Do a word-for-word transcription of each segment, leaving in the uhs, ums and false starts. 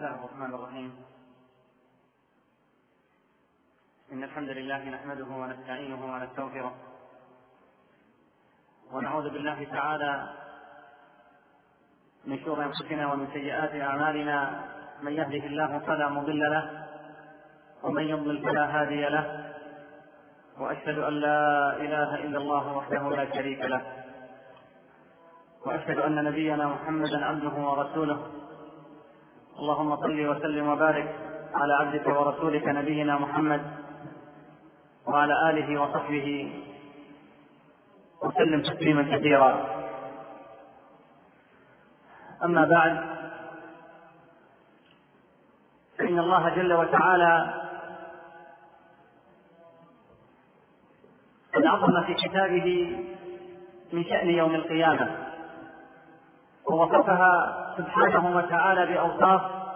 الله الرحمن الرحيم. إن الحمد لله نحمده ونستعينه ونستغفره ونعوذ بالله تعالى من شرور أنفسنا ومن سيئات أعمالنا، من يهده الله فلا مضل له ومن يضلل فلا هادي له، وأشهد أن لا إله إلا الله وحده لا شريك له، وأشهد أن نبينا محمدا عبده ورسوله. اللهم صل وسلم وبارك على عبدك ورسولك نبينا محمد وعلى آله وصحبه وسلم تسليما كثيرا. أما بعد، فإن الله جل وتعالى قد عظم في كتابه من شأن يوم القيامة، ووصفها سبحانه وتعالى بأوصاف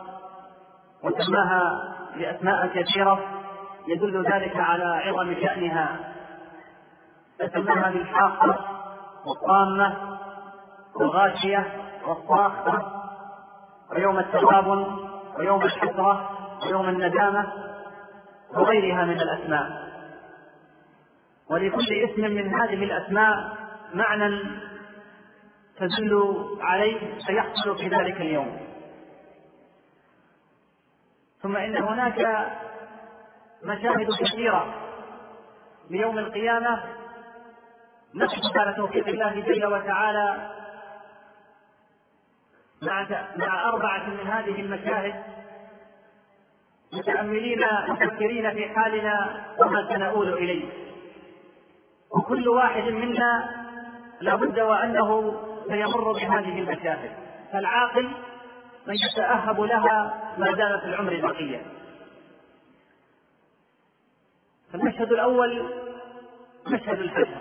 وسماها بأسماء كثيرة يدل ذلك على عظم شأنها، فسماها بالحاقة والطامة والغاشية والصاخة ويوم التغابن ويوم الحسرة ويوم الندامة وغيرها من الأسماء. ولكل اسم من هذه الأسماء معنى تدل عليه سيحصل في ذلك اليوم. ثم إن هناك مشاهد كثيرة ليوم القيامة نشهد على توفيق الله جل وتعالى مع أربعة من هذه المشاهد، متأملين مفكرين في حالنا وما سنؤول إليه. وكل واحد منا لابد وأنه سيمر بهذه المشاهد، فالعاقل من يتأهب لها ما دام في العمر بقية. فالمشهد الأول مشهد الحشر،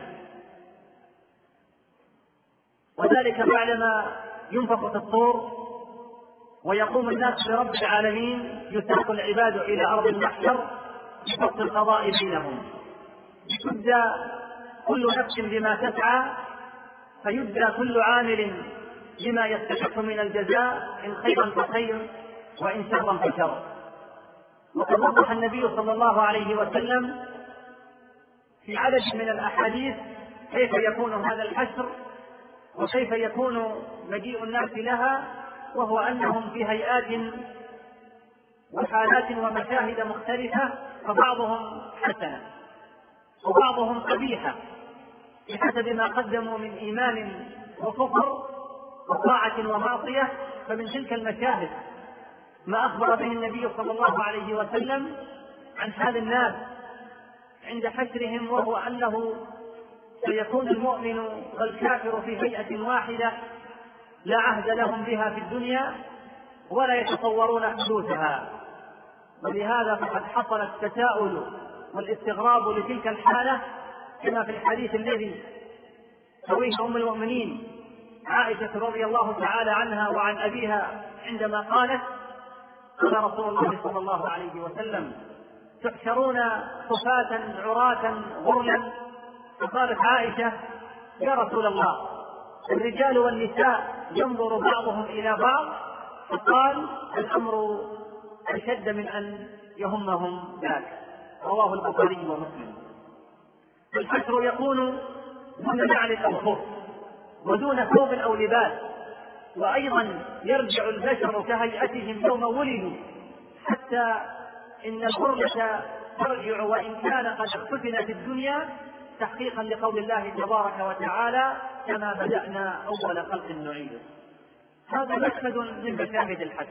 وذلك بعدما ينفخ في الصور ويقوم الناس لرب العالمين، يساق العباد إلى أرض المحشر لفصل القضاء بينهم، تجزى كل نفس بما تسعى، فيجزى كل عامل بما يستحق من الجزاء، إن خيرا فخير وإن شرا فشر. وقد وضح النبي صلى الله عليه وسلم في عدد من الأحاديث كيف يكون هذا الحشر وكيف يكون مجيء الناس لها، وهو أنهم في هيئات وحالات ومشاهد مختلفة، فبعضهم حسنة وبعضهم قبيحة بحسب ما قدموا من إيمان وكفر وطاعة ومعصية. فمن تلك المشاهد ما أخبر به النبي صلى الله عليه وسلم عن حال الناس عند حشرهم، وهو أنه سيكون المؤمن والكافر في هيئة واحدة لا عهد لهم بها في الدنيا ولا يتصورون حدوثها. ولهذا فقد حصل التساؤل والاستغراب لتلك الحالة، كما في الحديث الذي ترويه أم المؤمنين عائشة رضي الله تعالى عنها وعن أبيها عندما قالت: قال رسول الله صلى الله عليه وسلم: تحشرون صفاة عراة غرلا. فقالت عائشة: يا رسول الله، الرجال والنساء ينظر بعضهم إلى بعض. فقال: الأمر أشد من أن يهمهم ذاك. رواه البخاري ومسلم. الحشر يكون دون نعل أو خف ودون ثوب أو لباس، وأيضا يرجع البشر كهيئتهم يوم ولدوا، حتى إن الغرلة ترجع وإن كان قد اختفن في الدنيا، تحقيقا لقول الله تبارك وتعالى: كما بدأنا أول خلق نعيده. هذا مشهد من مشاهد الحشر.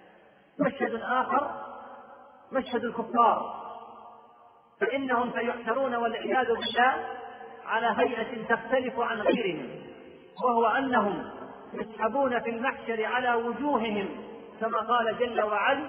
مشهد آخر مشهد الكفار، فإنهم سيحشرون والعياذ بالله على هيئة تختلف عن غيرهم، وهو أنهم يسحبون في المحشر على وجوههم، كما قال جل وعلا: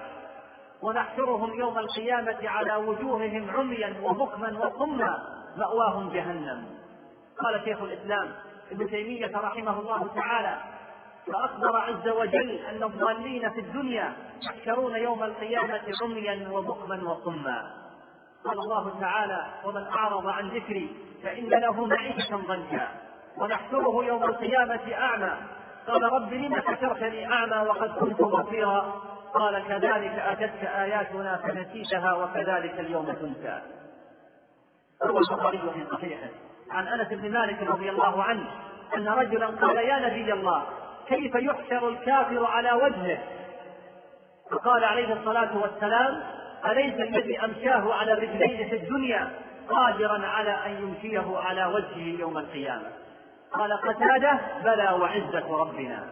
ونحشرهم يوم القيامة على وجوههم عميا وبكما وصما مأواهم جهنم. قال شيخ الإسلام ابن تيمية رحمه الله تعالى: فأخبر عز وجل أن الضالين في الدنيا يحشرون يوم القيامة عميا وبكما وصما. قال الله تعالى: ومن أعرض عن ذكري فإن له معيشة ضنكا ونحشره يوم القيامة أعمى. قال: رب لم حشرتني أعمى وقد كنت بصيرا؟ قال كذلك أتتك آياتنا فنسيتها وكذلك اليوم تنسى. روى البخاري في صحيحه عن أنس بن مالك رضي الله عنه أن رجلا قال يا نبي الله كيف يحشر الكافر على وجهه؟ فقال عليه الصلاة والسلام أليس الذي أمشاه على الرجلين في الدنيا قادرا على أن يمشيه على وجهه يوم القيامة؟ قال قتادة بلى وعزة ربنا.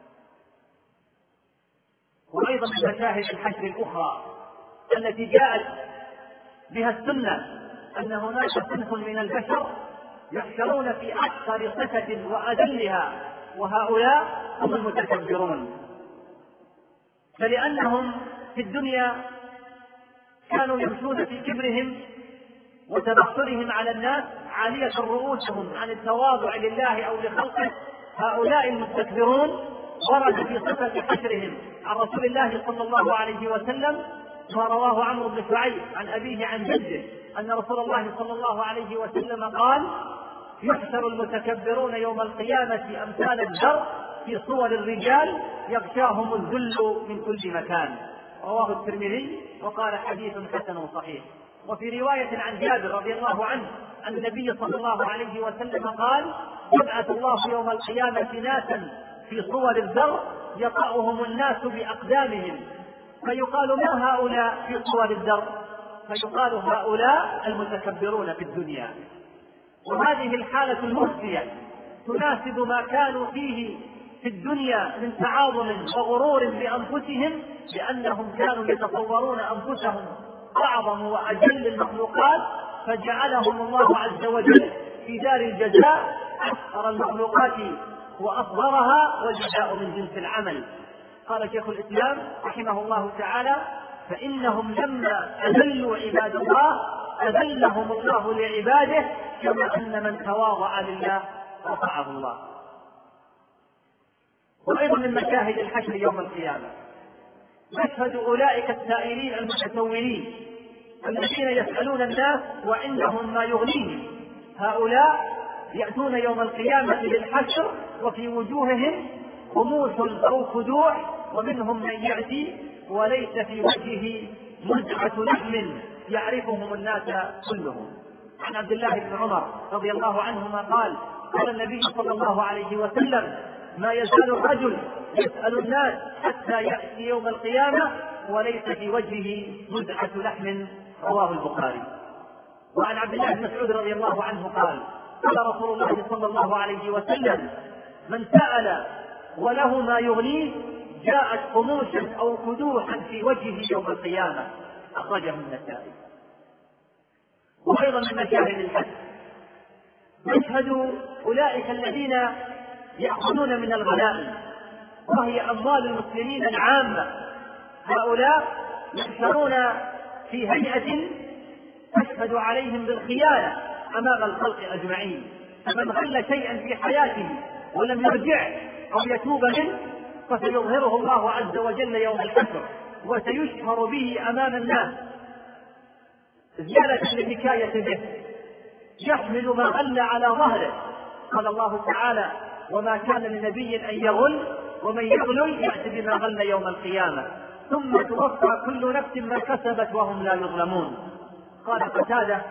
وأيضا من مشاهد الحشر الأخرى التي جاءت بها السنة أن هناك صنف من البشر يحشرون في أكثر صفة وأذلها، وهؤلاء هم المتكبرون. فلأنهم في الدنيا كانوا يمشون في كبرهم وتبخرهم على الناس عالية رؤوسهم عن التواضع لله أو لخلقه، هؤلاء المستكبرون ورد في صفة حشرهم عن رسول الله صلى الله عليه وسلم ما رواه عمرو بن شعيب عن أبيه عن جده أن رسول الله صلى الله عليه وسلم قال يحشر المتكبرون يوم القيامة أمثال الذر في صور الرجال يغشاهم الذل من كل مكان. رواه الترمذي وقال حديث حسن صحيح. وفي رواية عن جابر رضي الله عنه أن النبي صلى الله عليه وسلم قال يبعث الله يوم القيامة ناسا في صور الذر يطأهم الناس بأقدامهم فيقال ما هؤلاء في صور الذر؟ فيقال هؤلاء المتكبرون في الدنيا. وهذه الحالة المخزية تناسب ما كانوا فيه في الدنيا من تعاظم وغرور بأنفسهم، لأنهم كانوا يتصورون أنفسهم أعظم وأجل المخلوقات، فجعلهم الله عز وجل في دار الجزاء أحقر المخلوقات وأصغرها، والجزاء من جنس العمل. قال شيخ الإسلام رحمه الله تعالى فإنهم لما أذلوا عباد الله أذلهم الله لعباده، كما أن من تواضع لله رفعه الله. وأيضا من مشاهد الحشر يوم القيامة مشهد أولئك السائلين المتسولين الذين يسألون الناس وعندهم ما يغنيهم. هؤلاء يأتون يوم القيامة للحشر وفي وجوههم خموس أو خدوع، ومنهم من يأتي وليس في وجهه مزعة لحم يعرفهم الناس كلهم. عن عبد الله بن عمر رضي الله عنهما قال قال النبي صلى الله عليه وسلم ما يزال الرجل يسأل الناس حتى يأتي يوم القيامة وليس في وجهه مزعة لحم. رواه البخاري. وعن عبد الله بن مسعود رضي الله عنه قال قال رسول الله صلى الله عليه وسلم من سأل وله ما يغنيه جاءت خموشا أو خدوحا في وجهه يوم القيامة. أخرجه النسائي. وأيضا من مشاهد الحج مشهد أولئك الذين يأخذون من الغنائم وهي أموال المسلمين العامة. هؤلاء يحشرون في هيئة تشهد عليهم بالخيانة أمام الخلق أجمعين، فمن غل شيئا في حياته ولم يرجع أو يتوب منه فسيظهره الله عز وجل يوم الحشر وسيشهر به أمام الناس زيادة للحكاية به، يحمل ما غل على ظهره. قال الله تعالى وما كان لنبي أن يغل ومن يغل يأتي بما غل يوم القيامة ثم توفى كل نفس ما كسبت وهم لا يظلمون. قال قتادة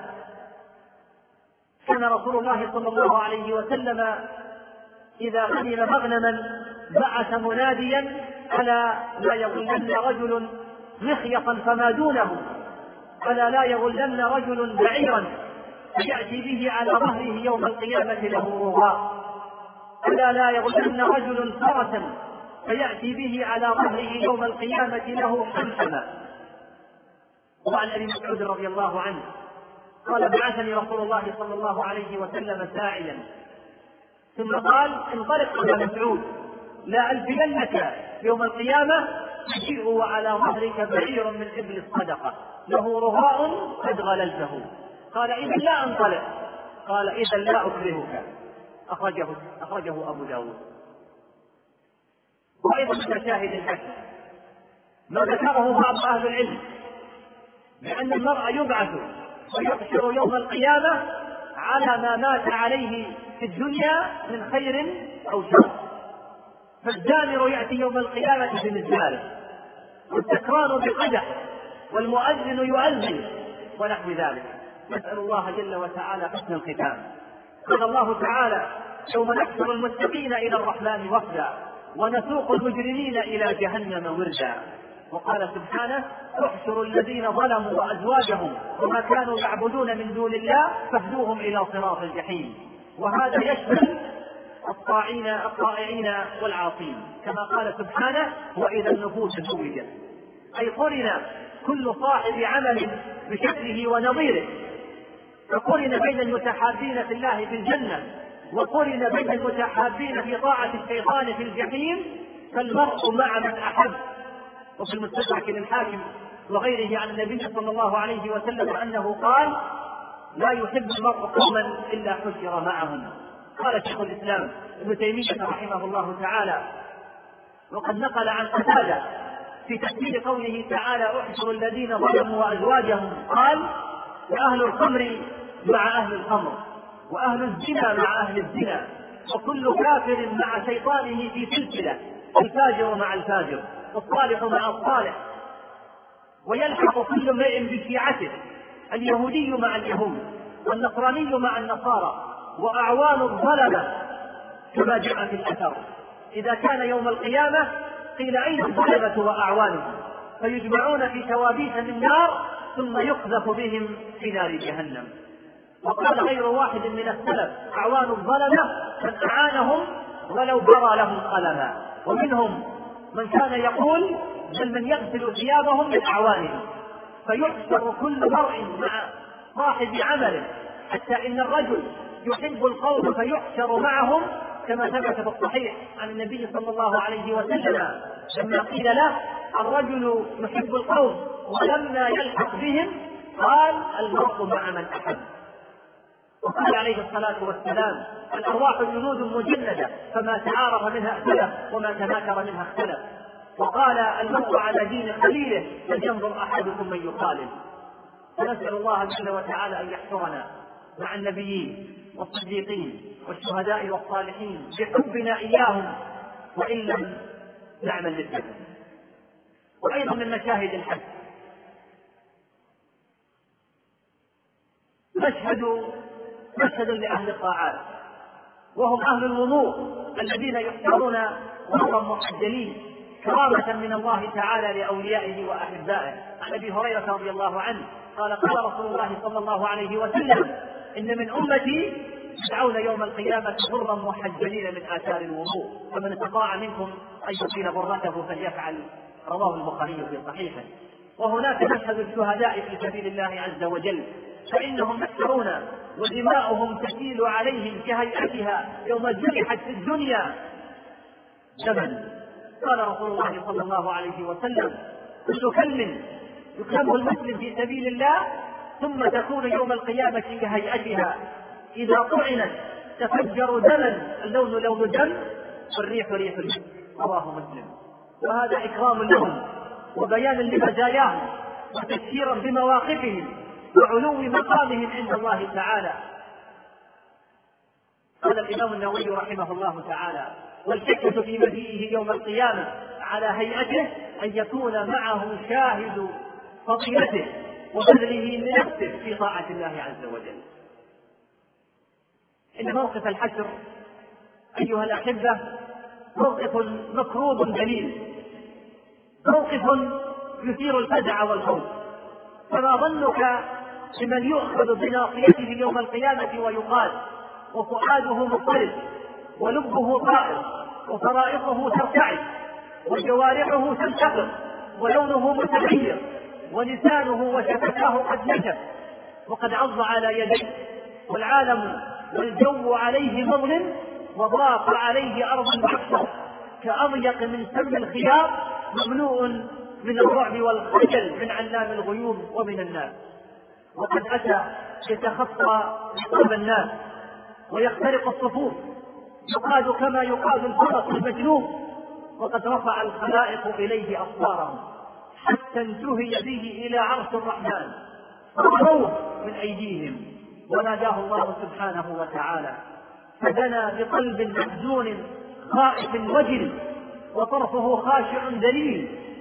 كان رسول الله صلى الله عليه وسلم إذا غنم مغنما بعث مناديا ألا لا يغلن رجل مخيطا فما دونه، ألا لا يغلن رجل بعيرا فيأتي به على ظهره يوم القيامة له رغاء، ألا لا يغلن رجل فرسا فيأتي به على ظهره يوم القيامة له حمحمة. وعن أبي مسعود رضي الله عنه قال بعثني رسول الله صلى الله عليه وسلم ساعيا ثم قال انطلق يا مسعود لا ألفينك يوم القيامة تجيء وعلى ظهرك بعير من إبل الصدقة له رغاء قد غللته. قال إذا لا أنطلق. قال إذا لا أكرهك. أخرجه, أخرجه أبو داود. وأيضا من مشاهد الحشر ما ذكره بعض أهل العلم بأن المرء يبعث ويحشر يوم القيامة على ما مات عليه في الدنيا من خير أو شر. فالزامر يأتي يوم القيامة بمزماره والسكران بقدح والمؤذن يؤذن ونحو ذلك. نسأل الله جل وتعالى حسن الختام. قال الله تعالى: يوم نحشر المتقين إلى الرحمن وفدا ونسوق المجرمين إلى جهنم وردا. وقال سبحانه: احشروا الذين ظلموا وأزواجهم وما كانوا يعبدون من دون الله فاهدوهم إلى صراط الجحيم. وهذا يشمل الطاعين الطائعين والعاصين، كما قال سبحانه: وإذا النفوس زوجت، أي قرن كل صاحب عمل بشكله ونظيره، فقرن بين المتحابين في الله في الجنة وقرن بين المتحابين في طاعة الشيطان في الجحيم، فالمرء مع من أحب. وفي المستدرك للحاكم وغيره عن النبي صلى الله عليه وسلم أنه قال: لا يحب المرء قوما إلا حشر معهم. قال شيخ الإسلام ابن تيمية رحمه الله تعالى، وقد نقل عن قتادة في تفسير قوله تعالى: احشروا الذين ظلموا وأزواجهم، قال: وأهل الخمر مع أهل الخمر، وأهل الزنا مع أهل الزنا، وكل كافر مع شيطانه في سلسلة، الفاجر مع الفاجر، والصالح مع الصالح، ويلحق كل امرئ بشيعته، اليهودي مع اليهود، والنصراني مع النصارى، وأعوان الظلمة كما جاء في الأثر. إذا كان يوم القيامة قيل: أين الظلمة وأعوانهم؟ فيجمعون في توابيت من نار ثم يقذف بهم في نار جهنم. وقال غير واحد من السلف: أعوان الظلمة من أعانهم ولو برى لهم قلما. ومنهم من كان يقول: بل من يغسل ثيابهم من أعوانهم. فيحشر كل مرء مع صاحب عمله، حتى إن الرجل يحب القوم فيحشر معهم، كما ثبت في الصحيح عن النبي صلى الله عليه وسلم لما قيل له: الرجل يحب القوم ولما يلحق بهم قال: المرء مع من أحب. وقال عليه الصلاة والسلام: الأرواح جنود مجندة، فما تعارف منها ائتلف وما تناكر منها اختلف. وقال: المرء على دين خليله فلينظر أحدكم من يخالف. فنسأل الله جل وتعالى أن يحشرنا مع النبيين والصديقين والشهداء والصالحين بحبنا إياهم وإن لم نعمل مثلهم. وأيضا من مشاهد الحج مشهد مشهد لأهل الطاعات، وهم أهل الوضوء الذين يحشرون وهم محجلين كرامة من الله تعالى لأوليائه وأحبائه. عن أبي هريرة رضي الله عنه قال: قال رسول الله صلى الله عليه وسلم: إن من أمتي يدعون يوم القيامة غرا محجلين من آثار الوضوء، فمن استطاع منكم أن يطيل غرته فليفعل. رواه البخاري في صحيحه. وهناك مشهد الشهداء في سبيل الله عز وجل، فإنهم يحشرون ودماؤهم تسيل عليهم كهيئتها يوم جرحت في الدنيا دما. قال رسول الله صلى الله عليه وسلم: كل كلم يكلمه المسلم في سبيل الله ثم تكون يوم القيامة كهيئتها، إذا طعنت تفجر دما، اللون لون دم والريح ريح المسك. رواه مسلم. وهذا إكرام لهم وبيان لمزاياهم وتذكيرا بمواقفهم وعلو مقامهم عند الله تعالى. قال الإمام النووي رحمه الله تعالى: والحكمة في مجيئه يوم القيامة على هيئته أن يكون معه شاهد فضيلته وبذله لنفسه في طاعة الله عز وجل. إن موقف الحشر أيها الأحبة موقف مكروب جليل، موقف يثير الفزع والخوف. فما ظنك بمن يؤخذ بناصيته يوم القيامة ويقال وفؤاده مضطرب ولبه طائر وفرائصه ترتعد وجوارحه تنتقم ولونه متغير ولسانه وشفتاه قد نشف وقد عض على يديه، والعالم والجو عليه مظلم وضاق عليه أرض المحشر كأضيق من سم الخياط، مملوء من الرعب والخجل من علام الغيوب ومن الناس. وقد أتى يتخطى رقاب الناس ويخترق الصفوف، يقاد كما يقاد الفرس المجنون، وقد رفع الخلائق إليه أبصارهم حتى انتهي به إلى عرش الرحمن فرموه من أيديهم، وناداه الله سبحانه وتعالى، فدنا بقلب محزون خائف وجل وطرفه خاشع ذليل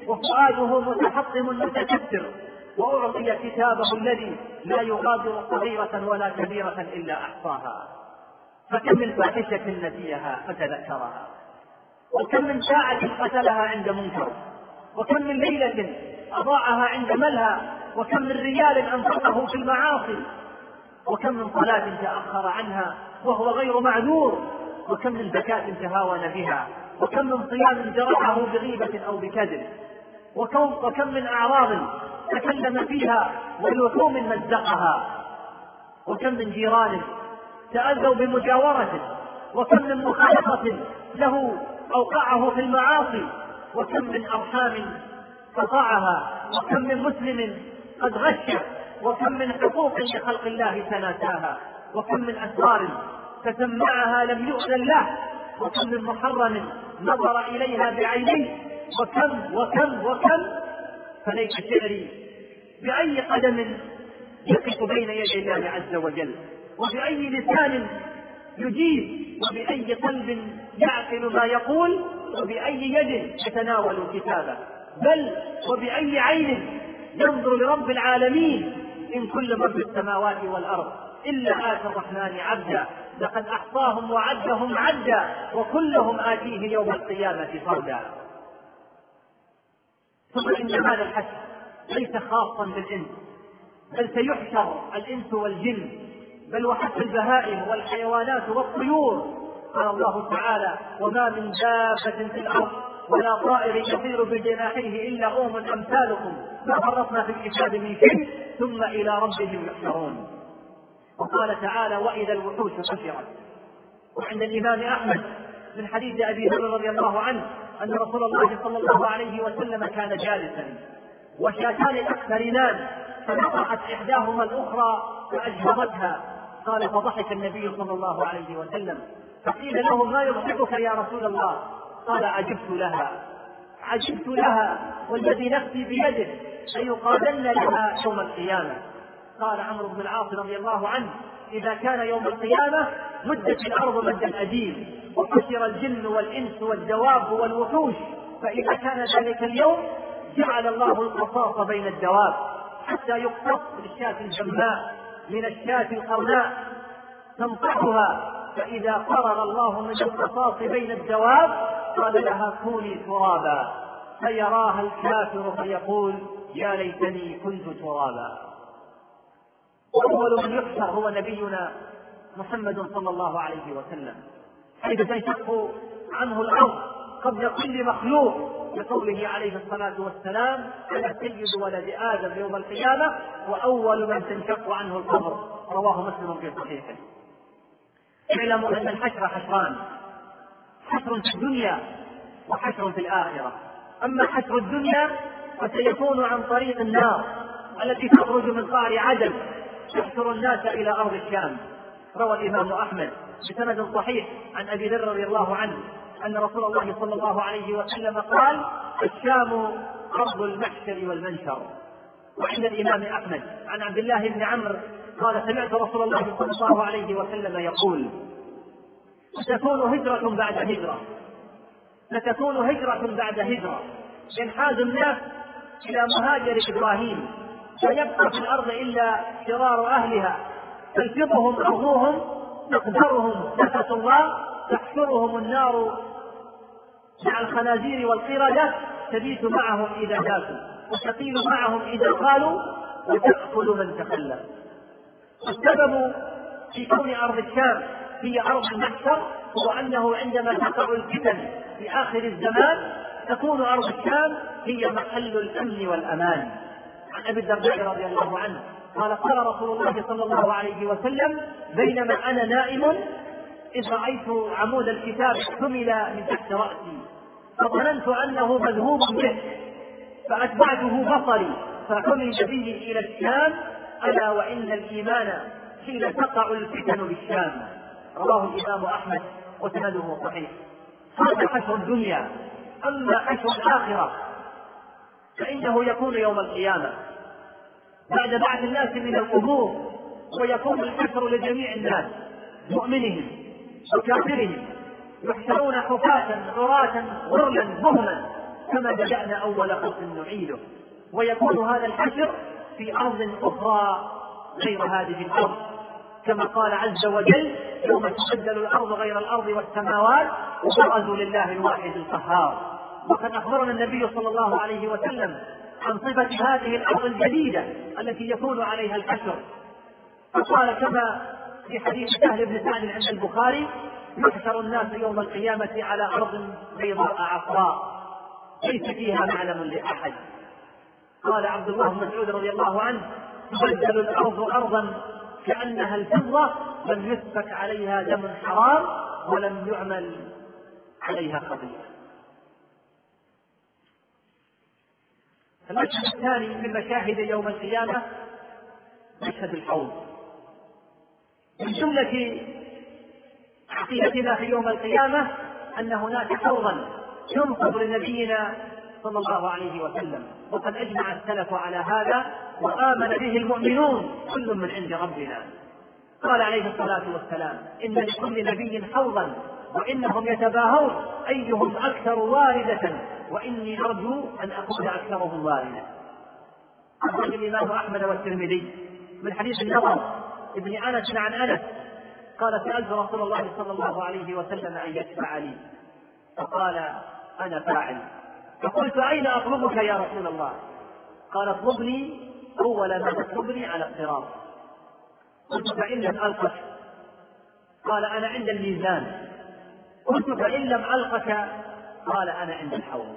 وفؤاده متحطم متكسر، وأعطي كتابه الذي لا يغادر صغيرة ولا كبيرة إلا أحصاها. فكم من فاحشة نسيها فتذكرها، وكم من ساعة قتلها عند منكر، وكم من ليلة أضاعها عند ملهى، وكم من ريال أنفقه في المعاصي، وكم من صلاة تأخر عنها وهو غير معذور، وكم من زكاة تهاون بها، وكم من صيام جرحه بغيبة أو بكذب، وكم, وكم من أعراض تكلم فيها ولحوم مزقها، وكم من جيران تأذوا بمجاورته، وكم من مخالطة له أوقعه في المعاصي، وكم من أرحام قطعها، وكم من مسلم قد غشه، وكم من حقوق لخلق الله تناساها، وكم من أسرار تسمعها لم يؤذن له، وكم من محرم نظر إليها بعينيه، وكم وكم وكم. فليس شعري بأي قدم يقف بين يدي الله عز وجل، وبأي لسان يجيب، وبأي قلب يعقل ما يقول، وبأي يد يتناول كتابه، بل وبأي عين ينظر لرب العالمين إن كل من في السماوات والأرض إلا آتى الرحمن عبدا لقد أحصاهم وعدهم عدا وكلهم آتيه يوم القيامة فردا. ثم إن هذا الحشر ليس خاصا بالإنس، بل سيحشر الإنس والجن، بل وحتى البهائم والحيوانات والطيور. قال الله تعالى: وما من دابة في الأرض ولا طائر يطير بجناحيه إلا أمم أمثالكم ما فرطنا في الكتاب من شيء ثم إلى ربهم يحشرون. وقال تعالى: وإذا الوحوش حشرت. وعند الإمام أحمد من حديث أبي هريرة رضي الله عنه أن رسول الله صلى الله عليه وسلم كان جالسا وشاتان تقترنان فنطحت إحداهما الأخرى فأجهضتها. قال: فضحك النبي صلى الله عليه وسلم، فقيل له: ما يضحكك يا رسول الله؟ قال: عجبت لها عجبت لها والذي نفسي بيده ليقادن لها يوم القيامة. قال عمرو بن العاص رضي الله عنه: إذا كان يوم القيامة مدت الأرض مد الأديم وحشر الجن والإنس والدواب والوحوش، فإذا كان ذلك اليوم جعل الله القصاص بين الدواب حتى يقتص بالشاة الجماء من الشاة القرناء تنطحها، فإذا قرر الله من القصاص بين الدواب قال لها: كوني ترابا، فيراها الكافر فيقول: يا ليتني كنت ترابا. وأول من يحشر هو نبينا محمد صلى الله عليه وسلم، حيث تنشق عنه الأرض قبل كل مخلوق، بقوله عليه الصلاة والسلام: أنا سيد ولد آدم يوم القيامة وأول من تنشق عنه القبر. رواه مسلم في صحيحه. اعلموا أن الحشر حشران: حشر في الدنيا وحشر في الآخرة. أما حشر الدنيا فسيكون عن طريق النار التي تخرج من قعر عدن تحشر الناس إلى أرض الشام. روى الإمام أحمد بسند صحيح عن أبي ذر رضي الله عنه أن رسول الله صلى الله عليه وسلم قال: الشام أرض المحشر والمنشر. وعند الإمام أحمد عن عبد الله بن عمرو قال: سمعت رسول الله صلى الله عليه وسلم يقول: ستكون هجرة بعد هجرة ستكون هجرة بعد هجرة ينحاز الناس إلى مهاجر إبراهيم، فيبقى في الأرض إلا شرار أهلها، تلفظهم أرضهم، تقدرهم نفس الله، تحشرهم النار مع الخنازير والقردة، تبيت معهم إذا جاسوا وتقيل معهم إذا قالوا، وتأكل من تخلف. والسبب في كون أرض الشام هي أرض المحشر هو أنه عندما تقع الفتن في آخر الزمان تكون أرض الشام هي محل الأمن والأمان. عن أبي الدرداء رضي الله عنه قال: قال رسول الله صلى الله عليه وسلم: بينما أنا نائم إذ رأيت عمود الكتاب حمل من تحت رأسي فظننت أنه مذهوب به، فأتبعته بصري فحمل به إلى الشام، ألا وإن الإيمان حين تقع الفتن بالشام. رواه الإمام أحمد وسنده صحيح. هذا حشر الدنيا. أما حشر الآخرة فإنه يكون يوم القيامة بعد بعث الناس من القبور، ويكون الحشر لجميع الناس مؤمنهم وكافرهم، يحشرون حفاة عراة غرلا بهما كما بدأنا أول خلق نعيده. ويكون هذا الحشر في أرض أخرى غير هذه الأرض، كما قال عز وجل: يوم تبدل الأرض غير الأرض والسماوات وبرزوا لله الواحد القهار. وقد أخبرنا النبي صلى الله عليه وسلم عن صفة هذه الأرض الجديدة التي يكون عليها الحشر، فقال كما في حديث سهل بن سعد عند البخاري: يحشر الناس يوم القيامة على أرض بيضاء عفراء ليس فيها معلم لأحد. قال عبد الله بن مسعود رضي الله عنه: تبدل الأرض أرضا كأنها الفضة لم يسفك عليها دم حرام ولم يعمل عليها خطيئة. المشهد الثاني من مشاهد يوم القيامة مشهد الحوض. من جملة عقيدتنا في يوم القيامة أن هناك حوضا ينصب لنبينا صلى الله عليه وسلم، وقد أجمع السلف على هذا وآمن به المؤمنون كل من عند ربنا. قال عليه الصلاة والسلام: إن لكل نبي حوضا وإنهم يتباهون أيهم أكثر واردة وإني أرجو أن أكون أكثرهم واردة. أخرج الإمام أحمد والترمذي من حديث النضر ابن أنس عن أنس قال: سألت رسول الله صلى الله عليه وسلم أن يشفع لي، فقال: أنا فاعل. فقلت: أين أطلبك يا رسول الله؟ قال: اطلبني أول ما تطلبني على الصراط. قلت: فإن لم ألقك؟ قال: أنا عند الميزان. قلت: فإن لم ألقك؟ قال: أنا عند الحوض.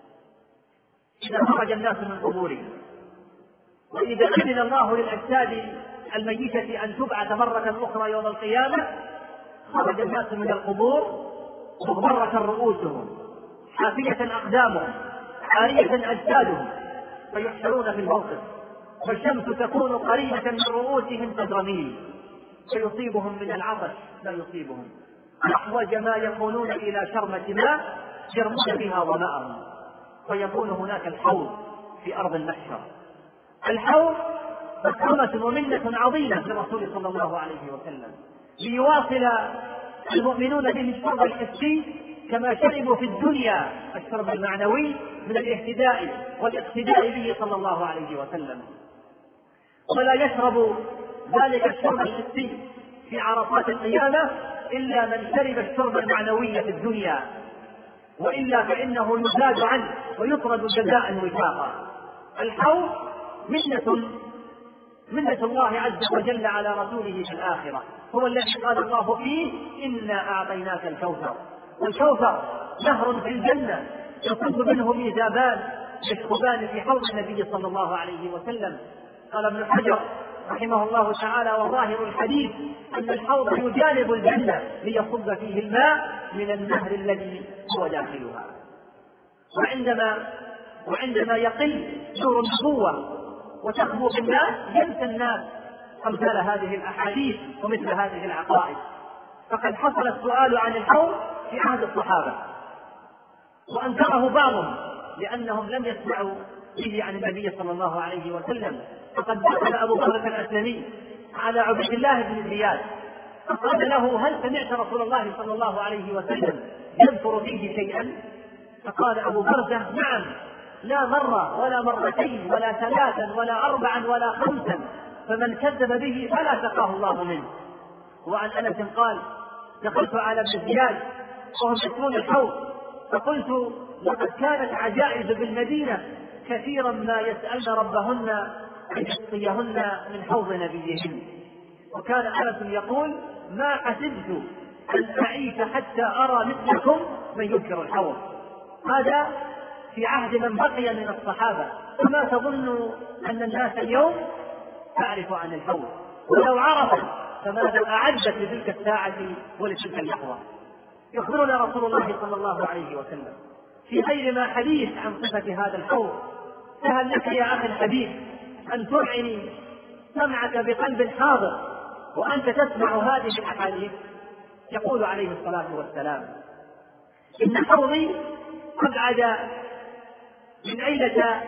إذا خرج الناس من قبورهم وإذا أذن الله للأجساد الميتة أن تبعث مرة أخرى يوم القيامة، خرج الناس من القبور مغبرة رؤوسهم حافية أقدامهم عارية أجسادهم، فيحشرون في الموقف، والشمس تكون قريبة من رؤوسهم كالرميل، فيصيبهم من العطش لا يصيبهم، أحوج ما يكونون إلى شرمة ماء يرمون بها ظمأهم، فيكون هناك الحوض في أرض المحشر. الحوض مكرمة ومنة عظيمة للرسول صلى الله عليه وسلم ليواصل المؤمنون به الشرب الحسي كما شربوا في الدنيا الشرب المعنوي من الاهتداء والاقتداء به صلى الله عليه وسلم. ولا يشرب ذلك الشرب الحسي في عرصات القيامة إلا من شرب الشرب المعنوي في الدنيا، وإلا فإنه يزاد عنه ويطرد جزاء وفاقا. الحوض منة منة الله عز وجل على رسوله في الآخرة، هو الذي قال الله فيه: إنا أعطيناك الكوثر. والكوثر نهر في الجنة يصب منه ميزابان يشربان في حوض النبي صلى الله عليه وسلم. قال ابن حجر رحمه الله تعالى: وظاهر الحديث أن الحوض يجانب الجنة ليصب فيه الماء من النهر الذي هو داخلها. وعندما وعندما يقل نور النبوة وتخبو بالناس ينسى الناس أمثال هذه الأحاديث ومثل هذه العقائد. فقد حصل السؤال عن الحوض في عهد الصحابة وأنكره بعضهم لأنهم لم يسمعوا به عن النبي صلى الله عليه وسلم. فقد دخل أبو بكر الأسلمي على عبد الله بن زياد فقال له: هل سمعت رسول الله صلى الله عليه وسلم يذكر فيه شيئا؟ فقال أبو برزة: نعم، لا مرة ولا مرتين ولا ثلاثا ولا أربعا ولا خمسا، فمن كذب به فلا سقاه الله منه. وعن أنس قال: دخلت على ابن زياد وهم يسمون الحوض فقلت: لقد كانت عجائز بالمدينة كثيرا ما يسألن ربهن أن يسقيهن من حوض نبيهن. وكان أنس يقول: ما حسبت أن أعيش حتى أرى مثلكم من ينكر الحوض. هذا في عهد من بقي من الصحابة. فما تظن أن الناس اليوم تعرف عن الحوض؟ ولو عرفت فماذا أعدت لتلك الساعة ولتلك اللحظة؟ يخبرنا رسول الله صلى الله عليه وسلم في غير ما حديث عن صفة هذا الحوض. فهل لك يا أخي الحديث أن ترعني سمعك بقلب حاضر وأنت تسمع هذه الأحاديث؟ يقول عليه الصلاة والسلام: إن حوضي أبعد من أيلة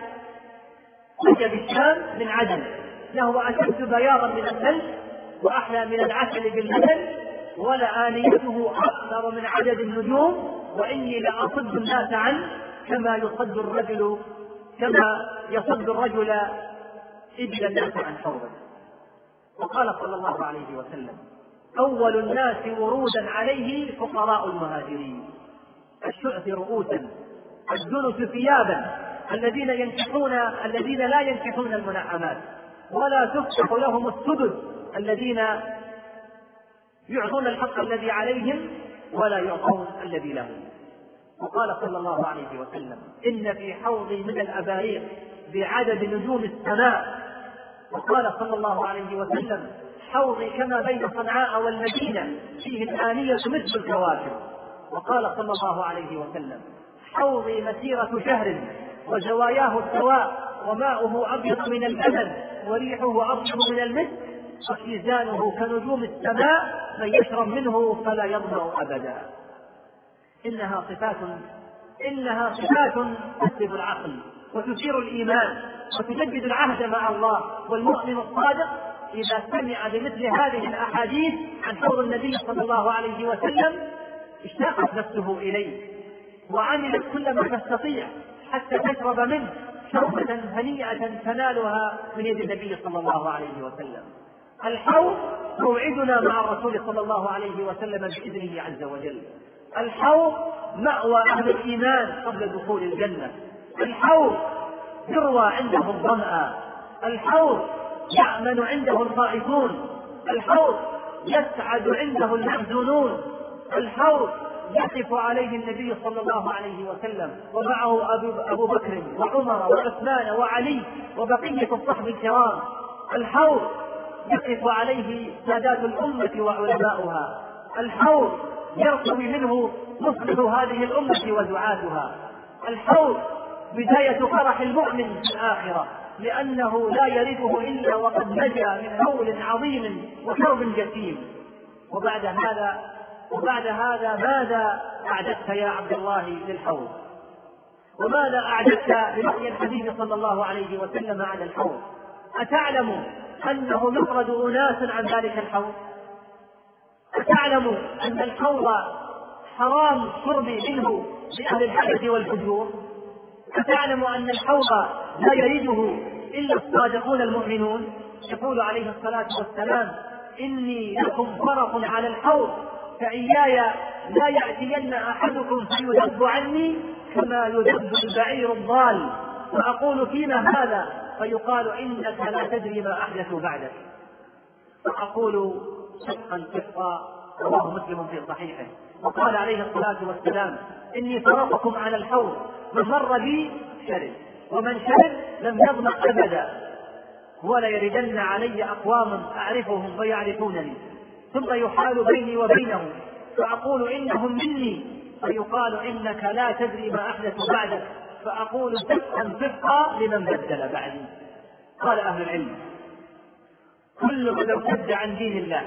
وجه بالشام من عدن، له أشد بياضا من الثلج وأحلى من العسل باللبن، ولآنيته أكثر من عدد النجوم، وإني لأصد الناس عنه كما يصد الرجل كما يصد الرجل إبل الناس عن حوضه. وقال صلى الله عليه وسلم: أول الناس ورودا عليه فقراء المهاجرين، الشعث رؤوسا الجلس ثيابا، الذين ينكحون الذين لا ينكحون المنعمات ولا تفتح لهم السدد، الذين يعطون الحق الذي عليهم ولا يعطون الذي لهم. وقال صلى الله عليه وسلم: إن في حوضي من الأباريق بعدد نجوم السماء. وقال صلى الله عليه وسلم: حوضي كما بين صنعاء والمدينة فيه الآنية مثل الكواكب. وقال صلى الله عليه وسلم: حوضي مسيرة شهر وزواياه سواء وماؤه أبيض من اللبن وريحه أطيب من المسك وخزانه كنجوم السماء، من يشرب منه فلا يظمأ أبدا. إنها صفات إنها صفات تسلب العقل وتثير الإيمان وتجدد العهد مع الله. والمؤمن الصادق إذا سمع بمثل هذه الأحاديث عن حوض النبي صلى الله عليه وسلم اشتاقت نفسه إليه وعملت كل ما تستطيع حتى تشرب منه شربة هنيئة تنالها من يد النبي صلى الله عليه وسلم. الحوض موعدنا مع الرسول صلى الله عليه وسلم بإذنه عز وجل. الحوض مأوى أهل الإيمان قبل دخول الجنة. الحوض يروى عنده الظمأ. الحوض يأمن عنده الخائفون. الحوض يسعد عنده المحزونون. الحوض يقف عليه النبي صلى الله عليه وسلم ومعه أبو بكر وعمر وعثمان وعلي وبقية الصحب الكرام. الحوض يقف عليه سادات الأمة وعلماؤها. الحوض يرتوي منه مصلح هذه الأمة ودعاتها. الحوض بداية فرح المؤمن في الآخرة، لأنه لا يرده إلا وقد نجا من هول عظيم وكرب جسيم. وبعد هذا وبعد هذا ماذا أعددت يا عبد الله للحوض؟ وماذا أعددت لرؤيا الحديث صلى الله عليه وسلم عن الحوض؟ أتعلم أنه يفرد أناس عن ذلك الحوض؟ أتعلم أن الحوض حرام الشرب منه لأهل الحدث والفجور؟ أتعلم أن الحوض لا يرده إلا الصادقون المؤمنون؟ يقول عليه الصلاة والسلام: إني لكم فرط على الحوض فإياي لا يأتين أحدكم فيذب عني كما يذب البعير الضال، فأقول فيما هذا فيقال إنك لا تدري ما أحدث بعدك، فأقول صدقا صدقا. رواه مسلم في صحيحه. وقال عليه الصلاة والسلام: إني فرطكم على الحوض، من مر بي شرب ومن شرب لم يظمأ أبدا، ولا يردن علي أقوام أعرفهم ويعرفونني ثم يحال بيني وبينهم فأقول إنهم مني، فيقال إنك لا تدري ما أحدث بعدك، فأقول صدقا صدقا لمن بدل بعدي. قال أهل العلم: كل من ارتد عن دين الله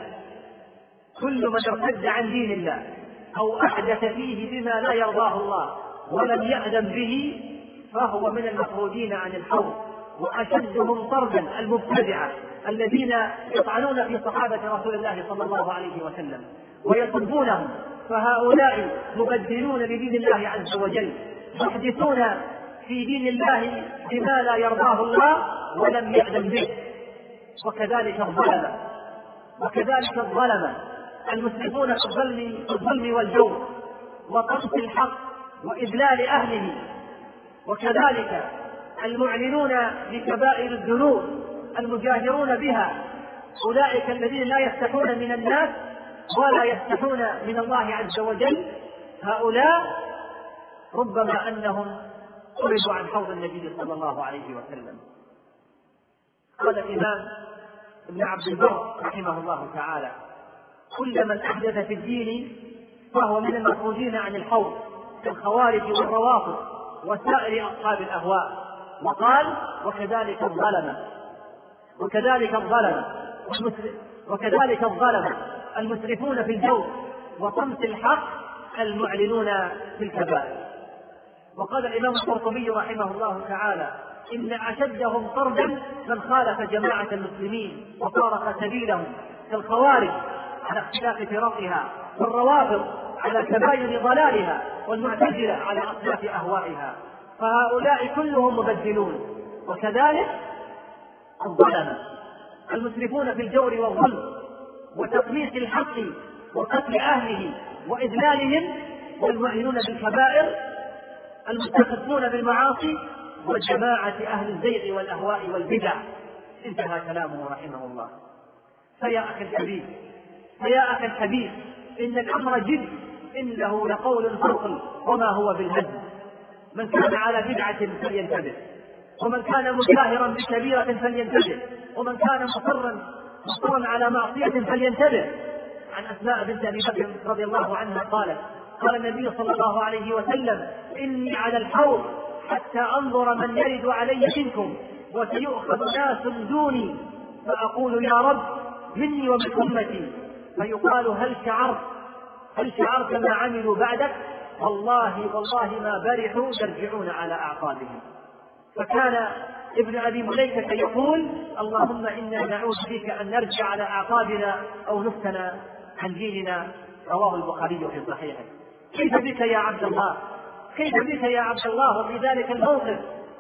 كل من ارتد عن دين الله أو أحدث فيه بما لا يرضاه الله ولم يأذن به فهو من المخروجين عن الحوض. وأشدهم طردا المبتدعة الذين يطعنون في صحابة رسول الله صلى الله عليه وسلم ويصدونهم، فهؤلاء مبدلون لدين الله عز وجل، يحدثون في دين الله بما لا يرضاه الله ولم يأذن به. وكذلك الظلمة وكذلك الظلمة المسرفون في الظلم الظلم والجور وقصف الحق وإذلال أهله، وكذلك المعلنون بكبائر الذنوب المجاهرون بها، أولئك الذين لا يستحون من الناس ولا يستحون من الله عز وجل. هؤلاء ربما أنهم طردوا عن حوض النبي صلى الله عليه وسلم. قال الإمام ابن عبد البر رحمه الله تعالى: كل من أحدث في الدين فهو من المخروجين عن الحوض كالخوارج والروافض وسائر أصحاب الأهواء. وقال: وكذلك الظلمة وكذلك الظلمة وكذلك الظلمة المسرفون في الجور وطمس الحق المعلنون في الكبائر. وقال الإمام القرطبي رحمه الله تعالى: إن أشدهم طردا من خالف جماعة المسلمين وفارق سبيلهم كالخوارج على اختلاف فرقها، والروافض على تباين ضلالها، والمعتزلة على أصناف أهوائها. فهؤلاء كلهم مبدلون. وكذلك الظلمة المسرفون في الجور والظلم وتقليص الحق وقتل أهله وإذلالهم، والمعلنون بالكبائر المستخفون بالمعاصي، وجماعة أهل الزيغ والأهواء والبدع. انتهى كلامه رحمه الله. فيا أخي الحبيب فيا أخي الحبيب إن الأمر جد، إنه لقول فصل وما هو بالهزل. من كان على بدعة فلينتبه، ومن كان مجاهرا بكبيرة فلينتبه، ومن كان مصرا مصرا على معصية فلينتبه. عن أسماء بنت أبي بكر رضي الله عنها قالت: قال النبي صلى الله عليه وسلم: إني على الحوض حتى أنظر من يرد علي منكم، وسيؤخذ ناس دوني، فأقول يا رب مني ومن أمتي، فيقال هل شعرت هل شعرت ما عملوا بعدك؟ والله والله ما برحوا يرجعون على أعقابهم. فكان ابن أبي مليكة يقول: اللهم إنا نعوذ بك أن نرجع على أعقابنا أو نفتن عن ديننا. رواه البخاري في صحيحه. كيف بك يا عبد الله كيف بك يا عبد الله في ذلك الموقف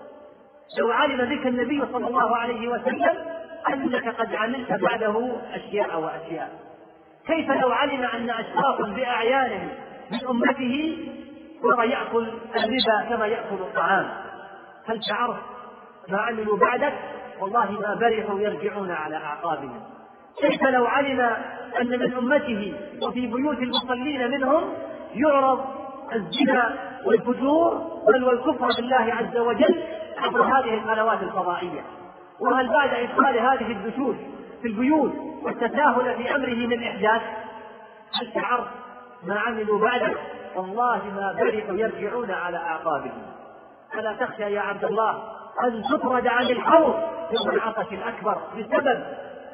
لو علم بك النبي صلى الله عليه وسلم أنك قد عملت بعده أشياء وأشياء؟ كيف لو علم أن أشخاص بأعيانهم من أمته صار يأكل الربا كما يأكل الطعام؟ هل شعرت ما عملوا بعدك؟ والله ما برحوا يرجعون على أعقابهم. كيف لو علم أن من أمته وفي بيوت المصلين منهم يعرض الزنا والفجور بل والكفر بالله عز وجل عبر هذه القنوات الفضائية؟ وهل بعد إدخال هذه الدشوش في البيوت والتساهل في أمره من إحداث؟ هل شعرت ما عملوا بعدك؟ والله ما برحوا يرجعون على أعقابهم. فلا تخشى يا عبد الله أن تطرد عن الحوض يوم العطش الأكبر بسبب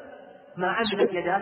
ما عملت يداك.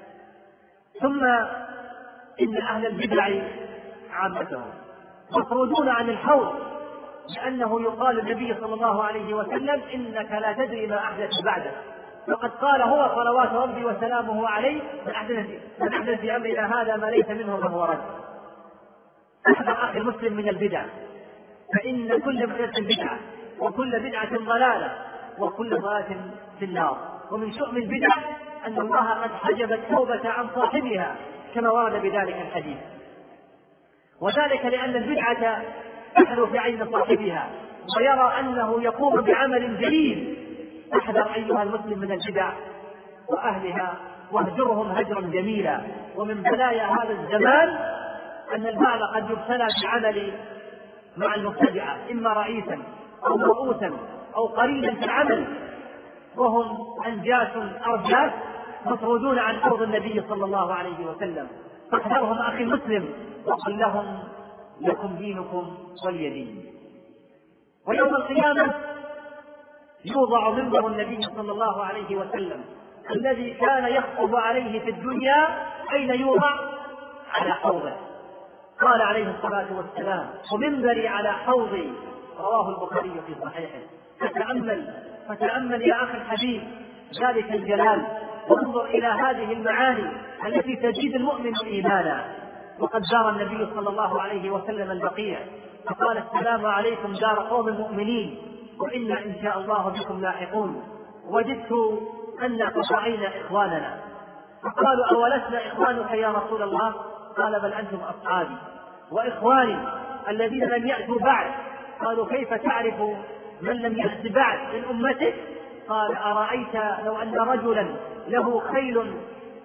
ثم إن أهل البدع عامتهم مطرودون عن الحوض، لأنه يقال النبي صلى الله عليه وسلم: إنك لا تدري ما أحدث بعدك. وقد قال هو صلوات ربي وسلامه عليه: من أحدث في أمرنا هذا ما ليس منه فهو رد. احذر أخي المسلم من البدع، فإن كل محدث بدعة، وكل بدعة ضلالة، وكل ضلالة في النار. ومن شؤم البدع أن الله قد حجب التوبة عن صاحبها كما ورد بذلك الحديث، وذلك لأن البدعة تحلو في عين صاحبها ويرى أنه يقوم بعمل جليل. احذر أيها المسلم من البدع وأهلها، واهجرهم هجرا جميلا. ومن بلايا هذا الزمان أن البعض قد يبتلى بعمل مع المبتدعة، إما رئيسا أو رؤوسا أو قريبا في العمل، وهم أنجاس أرجاس مطرودون عن حوض النبي صلى الله عليه وسلم. فاحذرهم أخي المسلم وقل لهم: لكم دينكم ولي دين. ويوم القيامة يوضع منبر النبي صلى الله عليه وسلم الذي كان يخطب عليه في الدنيا، أين يوضع؟ على حوضه. قال عليه الصلاة والسلام: ومنبري على حوضي. رواه البخاري في صحيحه. فتأمل فتأمل يا أخي الحبيب ذلك الجلال، وانظر إلى هذه المعاني التي تزيد المؤمن إيمانا. وقد زار النبي صلى الله عليه وسلم البقيع فقال: السلام عليكم دار قوم مؤمنين، وإنا إن شاء الله بكم لاحقون. وجدت أن قد رأينا إخواننا. فقالوا: أولسنا إخوانك يا رسول الله؟ قال: بل أنتم أصحابي وإخواني الذين لم يأتوا بعد. قالوا: كيف تعرف من لم يأت بعد من أمتك؟ قال: أرأيت لو أن رجلا له خيل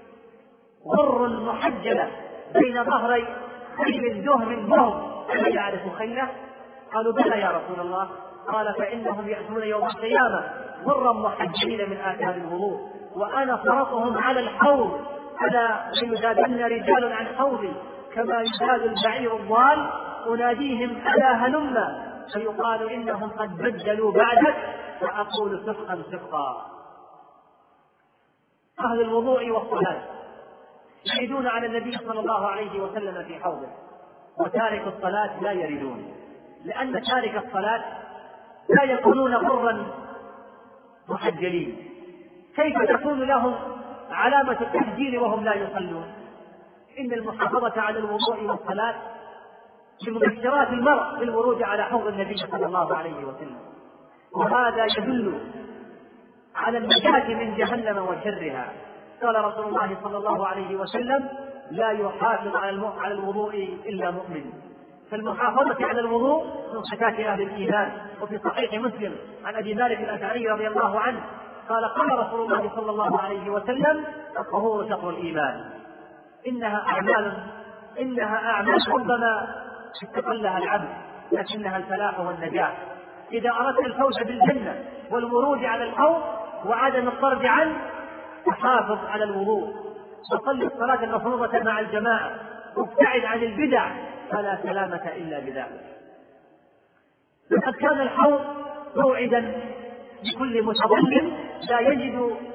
غر محجلة بين ظهري خيل دهم مهم ألا يعرف خيله؟ قالوا: بلى يا رسول الله. قال: فإنهم يأتون يوم القيامة غرا محجلين من آثار الوضوء، وأنا فرطهم على الحوض، فلا يزادن رجال عن حوضي كما يزاد البعير الضال، أناديهم: ألا هلم، فيقال: إنهم قد بدلوا بعدك، فأقول: سحقا سحقا. أهل الوضوء والصلاة يريدون على النبي صلى الله عليه وسلم في حوضه، وتارك الصلاة لا يريدون، لأن تارك الصلاة لا يكونون غرا محجلين. كيف تكون لهم علامة التحجيل وهم لا يصلون؟ إن المحافظة على الوضوء والصلاة بمبشرات المرء بالورود على حوض النبي صلى الله عليه وسلم. وهذا يدل على النجاة من جهنم وشرها. قال رسول الله صلى الله عليه وسلم: لا يحافظ على الوضوء إلا مؤمن. فالمحافظة على الوضوء من صفات أهل الإيمان. وفي صحيح مسلم عن أبي مالك الأشعري رضي الله عنه قال: قال رسول الله صلى الله عليه وسلم: الطهور شطر الإيمان. إنها أعمال إنها أعمال ربما استقلها العبد، لكنها الفلاح والنجاة. إذا أردت الفوز بالجنة والورود على الحوض وعدم الطرد عنه فحافظ على الوضوء، وصل الصلاة المفروضة مع الجماعة، وابتعد عن البدع، فلا سلامة إلا بذلك. لقد كان الحوض موعدا لكل متظلم لا يجد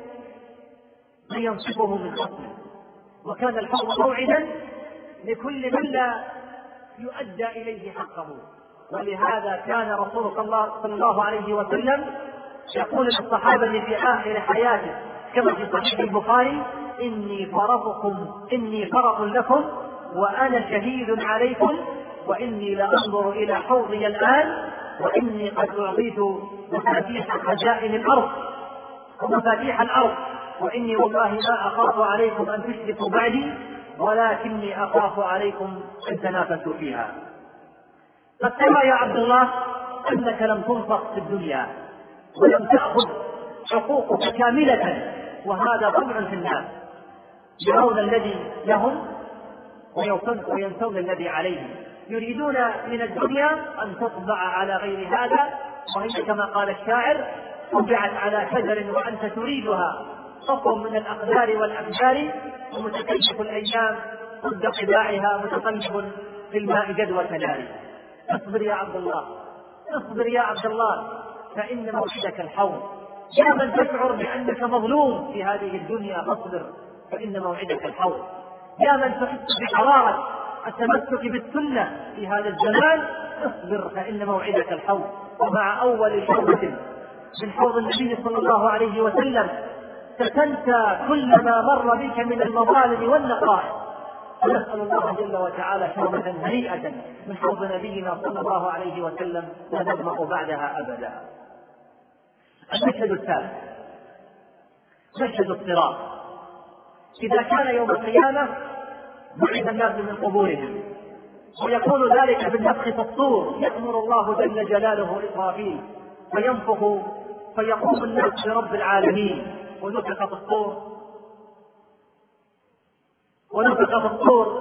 من ينصفه من خصمه، وكان الحوض موعدا لكل من لا يؤدى إليه حقه. ولهذا كان رسول صلى الله عليه وسلم يقول للصحابة في آخر حياته كما في صحيح البخاري: إني فرطكم إني فرط لكم وأنا شهيد عليكم، وإني لأنظر إلى حوضي الآن، وإني قد أعطيت مفاتيح خزائن الأرض ومفاتيح الأرض، وإني والله ما أخاف عليكم أن تشركوا بعدي، ولكني أخاف عليكم أن تنافسوا فيها. قد ترى يا عبد الله أنك لم تنفق في الدنيا ولم تأخذ حقوقك كاملة، وهذا طبع في الناس، يرون الذي لهم وينسون الذي عليهم. يريدون من الدنيا أن تطبع على غير هذا، وهي كما قال الشاعر: طبعت على شجر وأنت تريدها، صف من الأقدار والأكدار، ومتكشف الأيام ضد طباعها، متقلب في الماء جدوى نار. اصبر يا عبد الله، اصبر يا عبد الله، فإن موعدك الحوض. يا من تشعر بأنك مظلوم في هذه الدنيا فاصبر، فإن موعدك الحوض. يا من تحس بحرارة التمسك بالسنة في هذا الزمان اصبر، فإن موعدك الحوض. ومع أول شربة من حوض النبي صلى الله عليه وسلم ستنسى كل ما مر بك من المظالم والنقائص، ونسأل الله جل وتعالى شربة هنيئة من حوض نبينا صلى الله عليه وسلم لا نظمأ بعدها أبدا. المشهد الثالث مشهد الصراط. إذا كان يوم القيامة بعث الناس من قبورهم، ويكون ذلك بالنفخ في الصور، يأمر الله جل جلاله إسرافيل فينفخ فيقوم الناس لرب العالمين، ونفخ في الصور ونفخ في الصور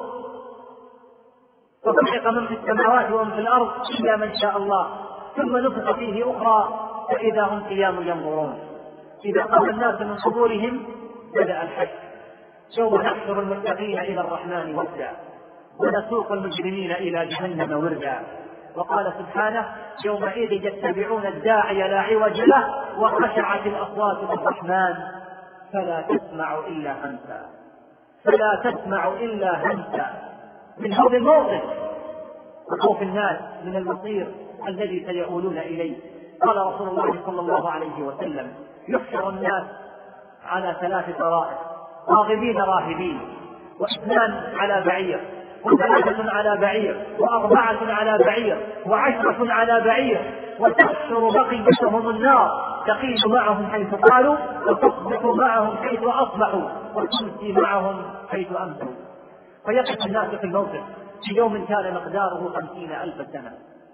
فصعق من في السماوات ومن في الأرض إلا من شاء الله، ثم نفخ فيه أخرى فإذا هم قيام ينظرون. إذا قام الناس من قبورهم بدأ الحشر، يوم نحشر المتقين إلى الرحمن وفدا ونسوق المجرمين إلى جهنم وردا. وقال سبحانه: يومئذ يتبعون الداعي لا عوج له وخشعت الأصوات للرحمن فلا تسمع إلا همسا فلا تسمع إلا همسا. من هذا الموقف وخوف الناس من المصير الذي سيؤولون إليه. قال رسول الله صلى الله عليه وسلم: يحشر الناس على ثلاث طرائق: راغبين راهبين، واثنان على بعير، وثلاثة على بعير، وأربعة على بعير، وعشرة على بعير، وتحشر بقيتهم النار تقيل معهم حيث قالوا، وتصبح معهم حيث أصبحوا، وتمسي معهم حيث أمسوا. فيقف الناس في الموقف في يوم كان مقداره خمسين ألف سنة.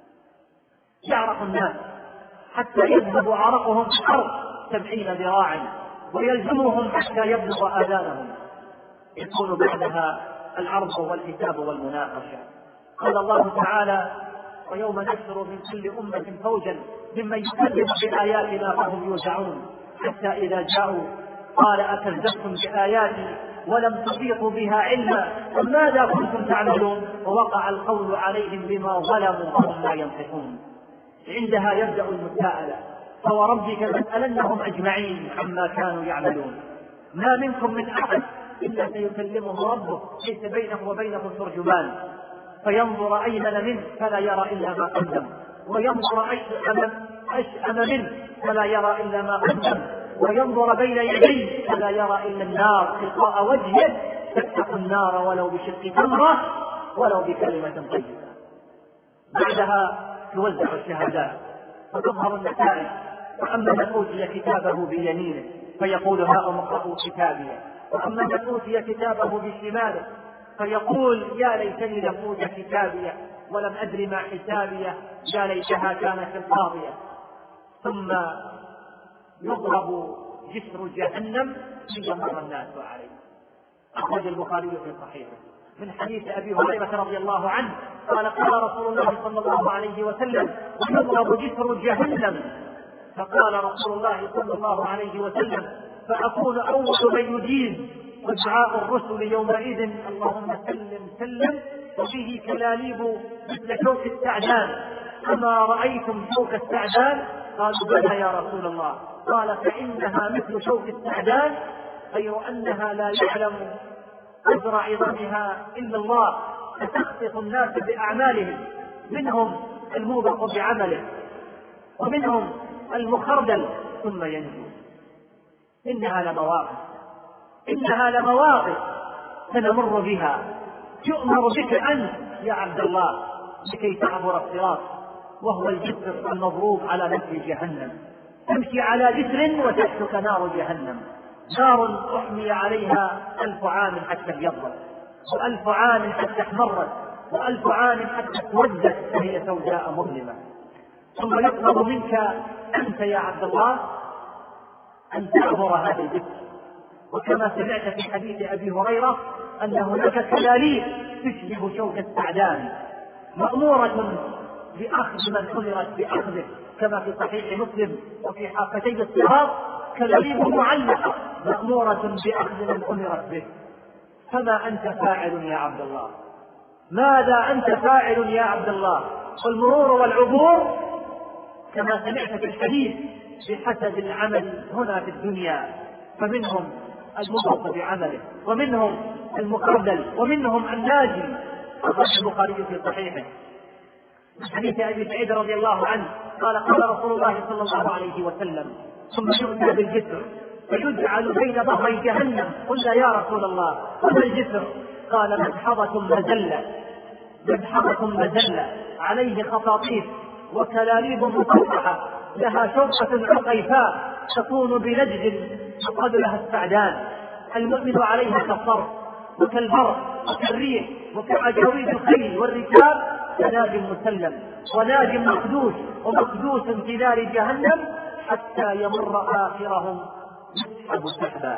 يعرق الناس حتى يذهب عرقهم في الأرض سبعين ذراعا، ويلزمهم حتى يبلغ آذانهم. يكون بعدها العرض والحساب والمناقشة. قال الله تعالى: ويوم نحشر من كل أمة فوجا ممن يكذب بآياتنا فهم يوزعون، حتى إذا جاءوا قال: أكذبتم بآياتي ولم تحيطوا بها علما فماذا كنتم تعملون؟ ووقع القول عليهم بما ظلموا فهم لا ينطقون. عندها يبدأ المساءلة: فوربك لنسألنهم أجمعين عما كانوا يعملون. ما منكم من أحد إلا سيكلمه ربه ليس بينه وبينه ترجمان، فينظر أيمن منه فلا يرى إلا ما قدم، وينظر أشأم منه فلا يرى إلا ما قدم، وينظر بين يديه فلا يرى إلا النار تلقاء وجهه، تفتح النار ولو بشق تمرة ولو بكلمة طيبة. بعدها توزع الشهادات وتظهر النتائج. وأما من أوتي كتابه بيمينه فيقول هاؤم اقرءوا كتابي، وأما من أوتي كتابه بشماله فيقول يا ليتني لم أوت كتابي ولم أدر ما حسابي يا ليتها كانت القاضية. ثم يضرب جسر جهنم ليمر الناس عليه. أخرج البخاري في صحيحه من حديث أبي هريرة رضي الله عنه قال قال رسول الله صلى الله عليه وسلم يضرب جسر جهنم، فقال رسول الله صلى الله عليه وسلم فأكون أول من يجيب، ودعاء الرسل يومئذ اللهم سلم سلم، وفيه كلاليب مثل شوك السعدان، أما رأيتم شوك السعدان؟ قالوا بلى يا رسول الله. قال فإنها مثل شوك السعدان، غير أنها لا يعلم قدر عظمها إلا الله، فتخطف الناس بأعمالهم، منهم الموبق بعمله ومنهم المخردل ثم ينجو. إنها لمواقف إنها لمواقف سنمر بها، يؤمر بك أنت يا عبد الله لكي تعبر الصراط، وهو الجسر المضروب على نفس جهنم. تمشي على جسر وتحتك نار جهنم، نار أحمي عليها ألف عام حتى ابيضت، وألف عام حتى احمرت، وألف عام حتى اسودت، فهي سوداء مظلمة. ثم يطلب منك أنت يا عبد الله أن تعبر هذا الجسر. وكما سمعت في حديث أبي هريرة أن هناك كلاليب تشبه شوك السعدان مأمورة بأخذ من حمرت بأخذه، كما في صحيح مسلم وفي حافتي الصراط كلاليب معلقة مأمورة بأخذ من حمرت به. فما أنت فاعل يا عبد الله؟ ماذا أنت فاعل يا عبد الله؟ والمرور والعبور كما سمعت في الحديث بحسب العمل هنا في الدنيا، فمنهم المضبط بعمله، ومنهم المقردل، ومنهم الناجي. أخرج البخاري في صحيحه من حديث أبي سعيد رضي الله عنه قال قال رسول الله صلى الله عليه وسلم ثم يؤتى بالجسر فيجعل بين ظهري جهنم. قلنا يا رسول الله وما الجسر؟ قال مدحضة مزلة مدحضة مزلة عليه خطاطيف وكلاليب مصفحة، لها شوكة عقيفاء تكون بنجد يقال لها السعدان. المؤمن عليها كالصرف وكالبرق وكالريح وكعجاويد الخيل والركاب، كناج مسلم وناج مخدوش ومخدوس في نار جهنم حتى يمر آخرهم يسحب سحبا.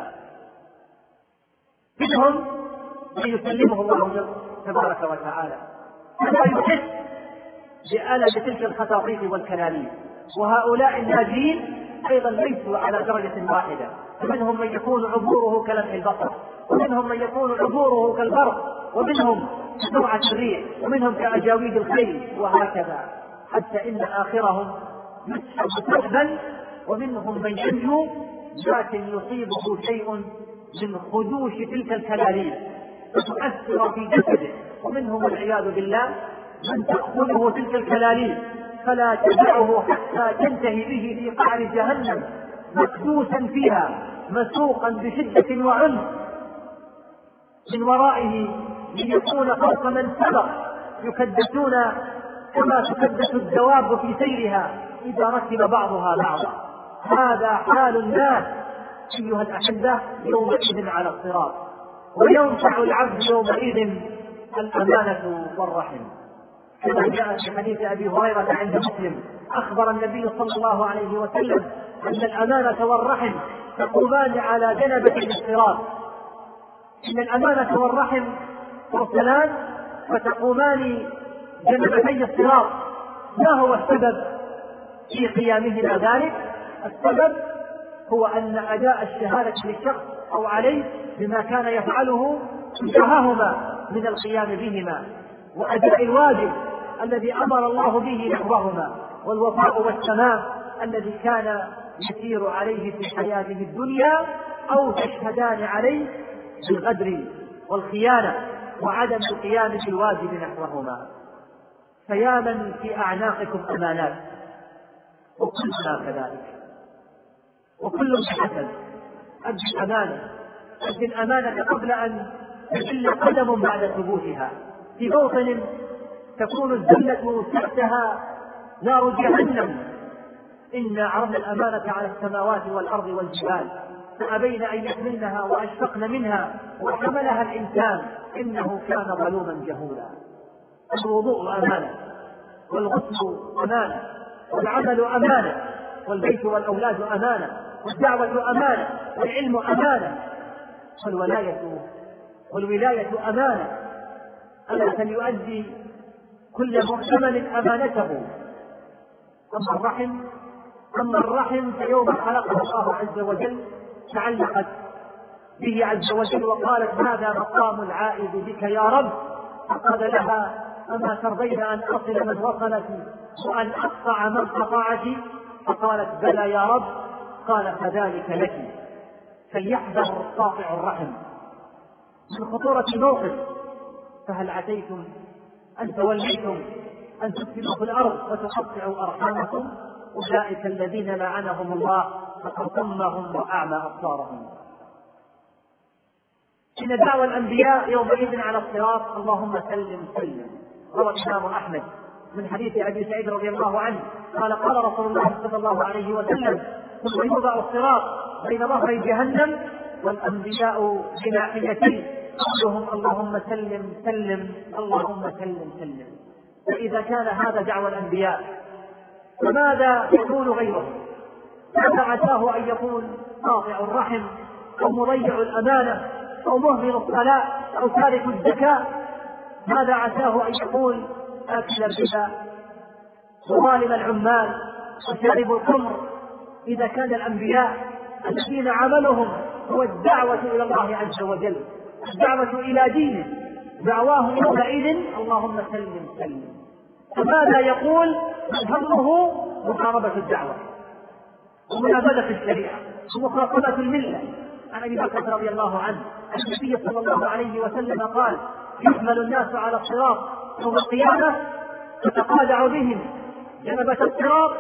منهم من يسلمه الله تبارك وتعالى فلا يحس بآلة تلك الخطاطيف والكلاليب. وهؤلاء الناجين أيضا ليسوا على درجة واحدة، فمنهم من يكون عبوره كلمح البصر، ومنهم من يكون عبوره كالبرق، ومنهم كسرعة الريح، ومنهم كأجاويد الخيل، وهكذا حتى إن آخرهم يسحب سحبا. ومنهم من ينجو لكن يصيبه شيء من خدوش تلك الكلاليب فتؤثر في جسده، ومنهم والعياذ بالله من تأخذه تلك الكلاليب فلا تدعه حتى تنتهي به في قعر جهنم مكدوسا فيها مسوقا بشدة وعنف من ورائه ليكون فوق من سبق، يكدسون كما تكدس الدواب في سيرها إذا ركب بعضها بعضا. هذا حال الناس أيها الأحبة يومئذ على الصراط. وينفع العبد يومئذ الأمانة والرحم، كما جاء في حديث أبي هريرة عند مسلم أخبر النبي صلى الله عليه وسلم أن الأمانة والرحم تقومان على جنبة الصراط. إن الأمانة والرحم ترسلان فتقومان جنبتي الصراط. ما هو السبب في قيامهما ذلك؟ السبب هو أن أداء الشهادة للشخص أو عليه بما كان يفعله تجاههما من القيام بهما، وأداء الواجب الذي أمر الله به نحوهما، والوفاء والتمام الذي كان يسير عليه في حياته الدنيا، أو تشهدان عليه بالغدر والخيانة وعدم القيام بالواجب نحوهما. فيا من في أعناقكم أمانات، وكلنا كذلك، وكل بحسب. أد الأمانة أد الأمانة قبل أن تزل قدم بعد ثبوتها في موطن تكون الذلة تحتها نار جهنم. إنا عرضنا الأمانة على السماوات والأرض والجبال فأبين أن يحملنها وأشفقن منها وحملها الإنسان إنه كان ظلوما جهولا. الوضوء أمانة، والغسل أمانة، والعمل أمانة، والبيت والأولاد أمانة، والدعوة أمانة، والعلم أمانة، والولاية والولاية أمانة. ألا فليؤدي كل مؤتمن أمانته. أما الرحم أما الرحم فيوم خلقه الله عز وجل تعلقت به عز وجل وقالت هذا مقام العائد بك يا رب، فقال لها أما ترضين أن أصل من وصلك وأن أقطع من قطعك؟ فقالت بلى يا رب. قال فذلك لك. فليحذر قاطع الرحم من خطورة الموقف. فهل عتيتم أن توليتم أن تفسدوا في الأرض وتقطعوا أرحامكم؟ أولئك الذين لعنهم الله فصمهم وأعمى أبصارهم. إن دعوى الأنبياء يومئذ على الصراط اللهم سلم سلم. روى الإمام أحمد من حديث أبي سعيد رضي الله عنه قال قال رسول الله صلى الله عليه وسلم ثم يوضع الصراط بين ظهري جهنم والأنبياء بناحيتين قولهم اللهم سلم سلم اللهم سلم سلم. فإذا كان هذا دعوى الأنبياء فماذا يكون غيره؟ ماذا عساه أن يكون قاطع الرحم أو مضيع الأمانة أو مهمل الصلاة أو تارك الزكاة؟ ماذا عساه أن يكون آكل الربا وظالم العمال وشارب الخمر؟ إذا كان الأنبياء الذين عملهم هو الدعوة إلى الله عز وجل، الدعوة إلى دينه، دعواهم يومئذ اللهم سلم سلم. فماذا يقول؟ همه محاربة الدعوة ومنابذة الشريعة ومخاطبة الملة. عن أبي بكر رضي الله عنه النبي صلى الله عليه وسلم قال يحمل الناس على الصراط يوم القيامة تتقادع بهم جنبة الصراط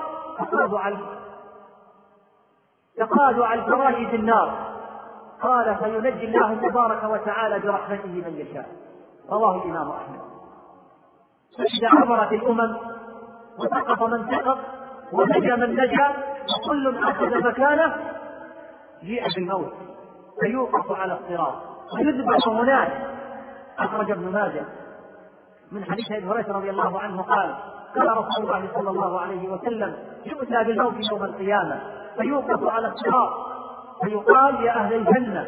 تقادع الفراش في النار. قال فينجي الله تبارك وتعالى برحمته من يشاء. رواه الإمام أحمد. فإذا عبرت الأمم وسقط من سقط ونجا من نجا وكل أخذ مكانه جيء بالموت فيوقف على الصراط ويذبح هناك. أخرج ابن ماجه من حديث أبي هريرة رضي الله عنه قال قال رسول الله صلى الله عليه وسلم يؤتى بالموت يوم القيامة فيوقف على الصراط فيقال يا أهل الجنة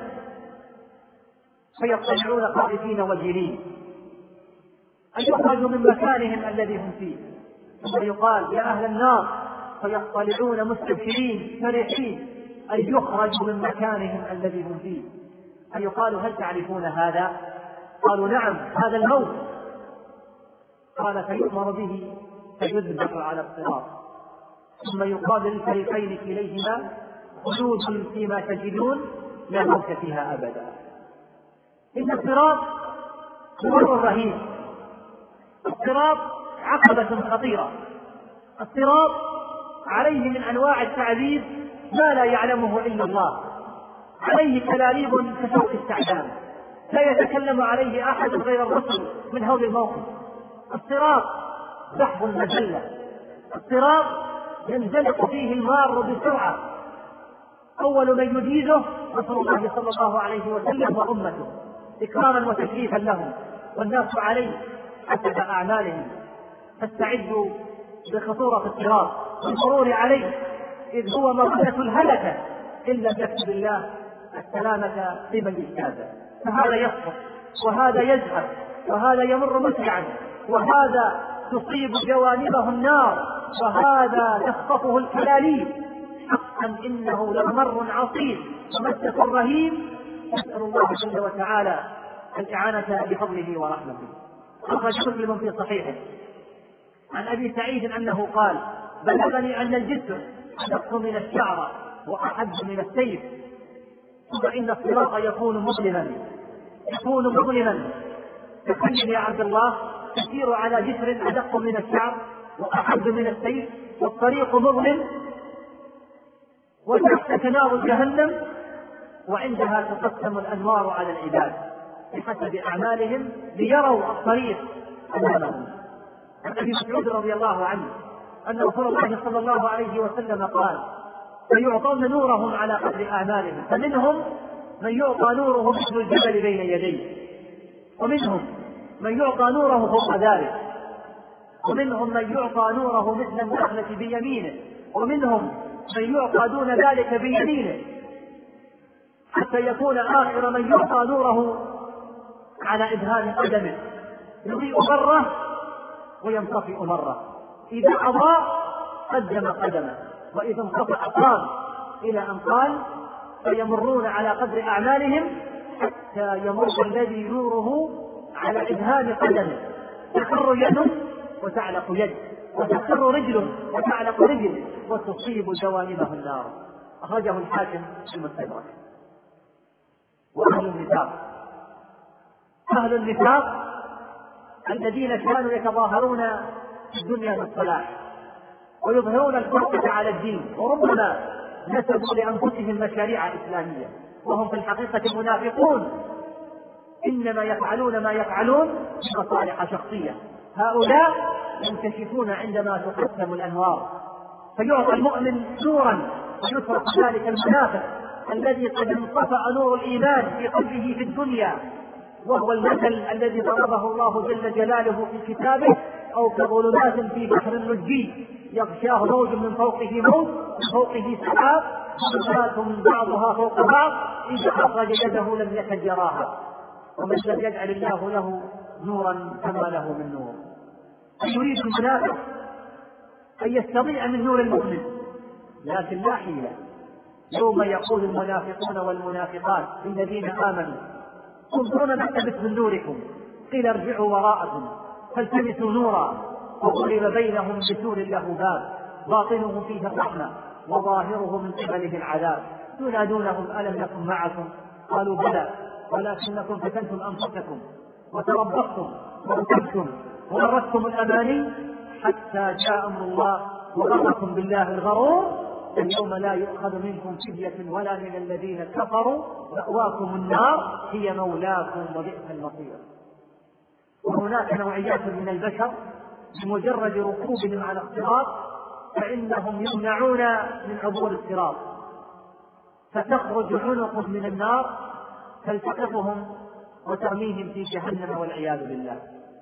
فيطلعون خائفين وجلين أن يخرجوا من مكانهم الذي هم فيه، ثم يقال يا أهل النار فيطلعون مستبشرين فرحين أن يخرجوا من مكانهم الذي هم فيه. أن يقال هل تعرفون هذا؟ قالوا نعم هذا الموت. قال فيؤمر به فيذبح على الصراط ثم يقال للفريقين كليهما خلود فيما تجدون لا موت فيها أبدا. إن الصراط مر رهيب، الصراط عقبة خطيرة، الصراط عليه من أنواع التعذيب ما لا يعلمه إلا الله، عليه كلاليب كشوك السعدان لا يتكلم عليه أحد غير الرسل من هول الموقف. الصراط سحب المجلة، الصراط ينزلق فيه المار بسرعة، أول من يجيزه رسول الله صلى الله عليه وسلم وأمته إكراما وتشريفا لهم، والناس عليه حسب أعمالهم. فاستعدوا بخطورة الصراط والمرور عليه إذ هو مرحلة الهلكة إن لم يكتب الله السلامة لمن يجتازه. فهذا يسقط وهذا يزهق وهذا يمر مسرعا وهذا تصيب جوانبه النار وهذا تخطفه الكلاليب. حقا إنه لمر عصيب ومسة رهيب. نسأل الله جل وتعالى الإعانة بفضله ورحمته. أخرج مسلم في صحيحه عن أبي سعيد أنه قال بلغني أن الجسر أدق من الشعر وأحد من السيف، ثم إن الصراط يكون مظلما يكون مظلما تخيل يا عبد الله تسير على جسر أدق من الشعر وأحد من السيف والطريق مظلم وتحتك نار جهنم وعندها تقسم الأنوار على العباد بحسب أعمالهم ليروا الطريق أمامهم. عن ابي مسعود رضي الله عنه ان رسول الله صلى الله عليه وسلم قال: فيعطون نورهم على قدر اعمالهم، فمنهم من يعطى نوره مثل الجبل بين يديه، ومنهم من يعطى نوره فوق ذلك، ومنهم من يعطى نوره مثل النخلة بيمينه، ومنهم من يعطى دون ذلك بيمينه، حتى يكون آخر من يعطى نوره على إبهام قدمه، يضيء مرة وينطفئ مرة، إذا أضاء قدم قدمه، وإذا انطفأ قام، إلى أن قال: فيمرون على قدر أعمالهم حتى يمر الذي نوره على إبهام قدمه، تخر يد وتعلق يد، وتخر رجل وتعلق رجل، وتصيب جوانبه النار. أخرجه الحاكم في المستدرك. وأهل النفاق، أهل النفاق الذين كانوا يتظاهرون في الدنيا بالصلاح ويظهرون الفرقة على الدين، وربما نسبوا لأنفسهم مشاريع إسلامية، وهم في الحقيقة منافقون، إنما يفعلون ما يفعلون بمصالح شخصية. هؤلاء ينكشفون عندما تقسم الأنوار، فيعطى المؤمن نورا ويترك ذلك المنافق الذي قد انطفأ نور الإيمان في قلبه في الدنيا، وهو المثل الذي ضربه الله جل جلاله في كتابه: أو كظلمات في بحر لجي يغشاه موج من فوقه موج من فوقه سحاب ظلمات بعضها فوق بعض إذا أخرج يده لم يكد يراها، ومن لم يجعل الله له نورا فما له من نور. يريد المنافق أن يستضيء من نور المؤمن، لكن لا حيلة. يوم يقول المنافقون والمنافقات للذين آمنوا: انظرونا نقتبس من نوركم، قيل ارجعوا وراءكم فالتمسوا نورا، وضرب بينهم بسور له باب باطنه فيه الرحمة وظاهره من قبله العذاب، ينادونهم: ألم نكن معكم؟ قالوا: بلى ولكنكم فتنتم أنفسكم وتربصتم وارتبتم وغرتكم الأماني حتى جاء أمر الله وغركم بالله الغرور، اليوم لا يؤخذ منكم فدية ولا من الذين كفروا، مأواكم النار هي مولاكم وبئس المصير. وهناك نوعيات من البشر بمجرد ركوبهم على الصراط فإنهم يمنعون من عبور الصراط، فتخرج عنق من النار تلتقطهم وترميهم في جهنم والعياذ بالله.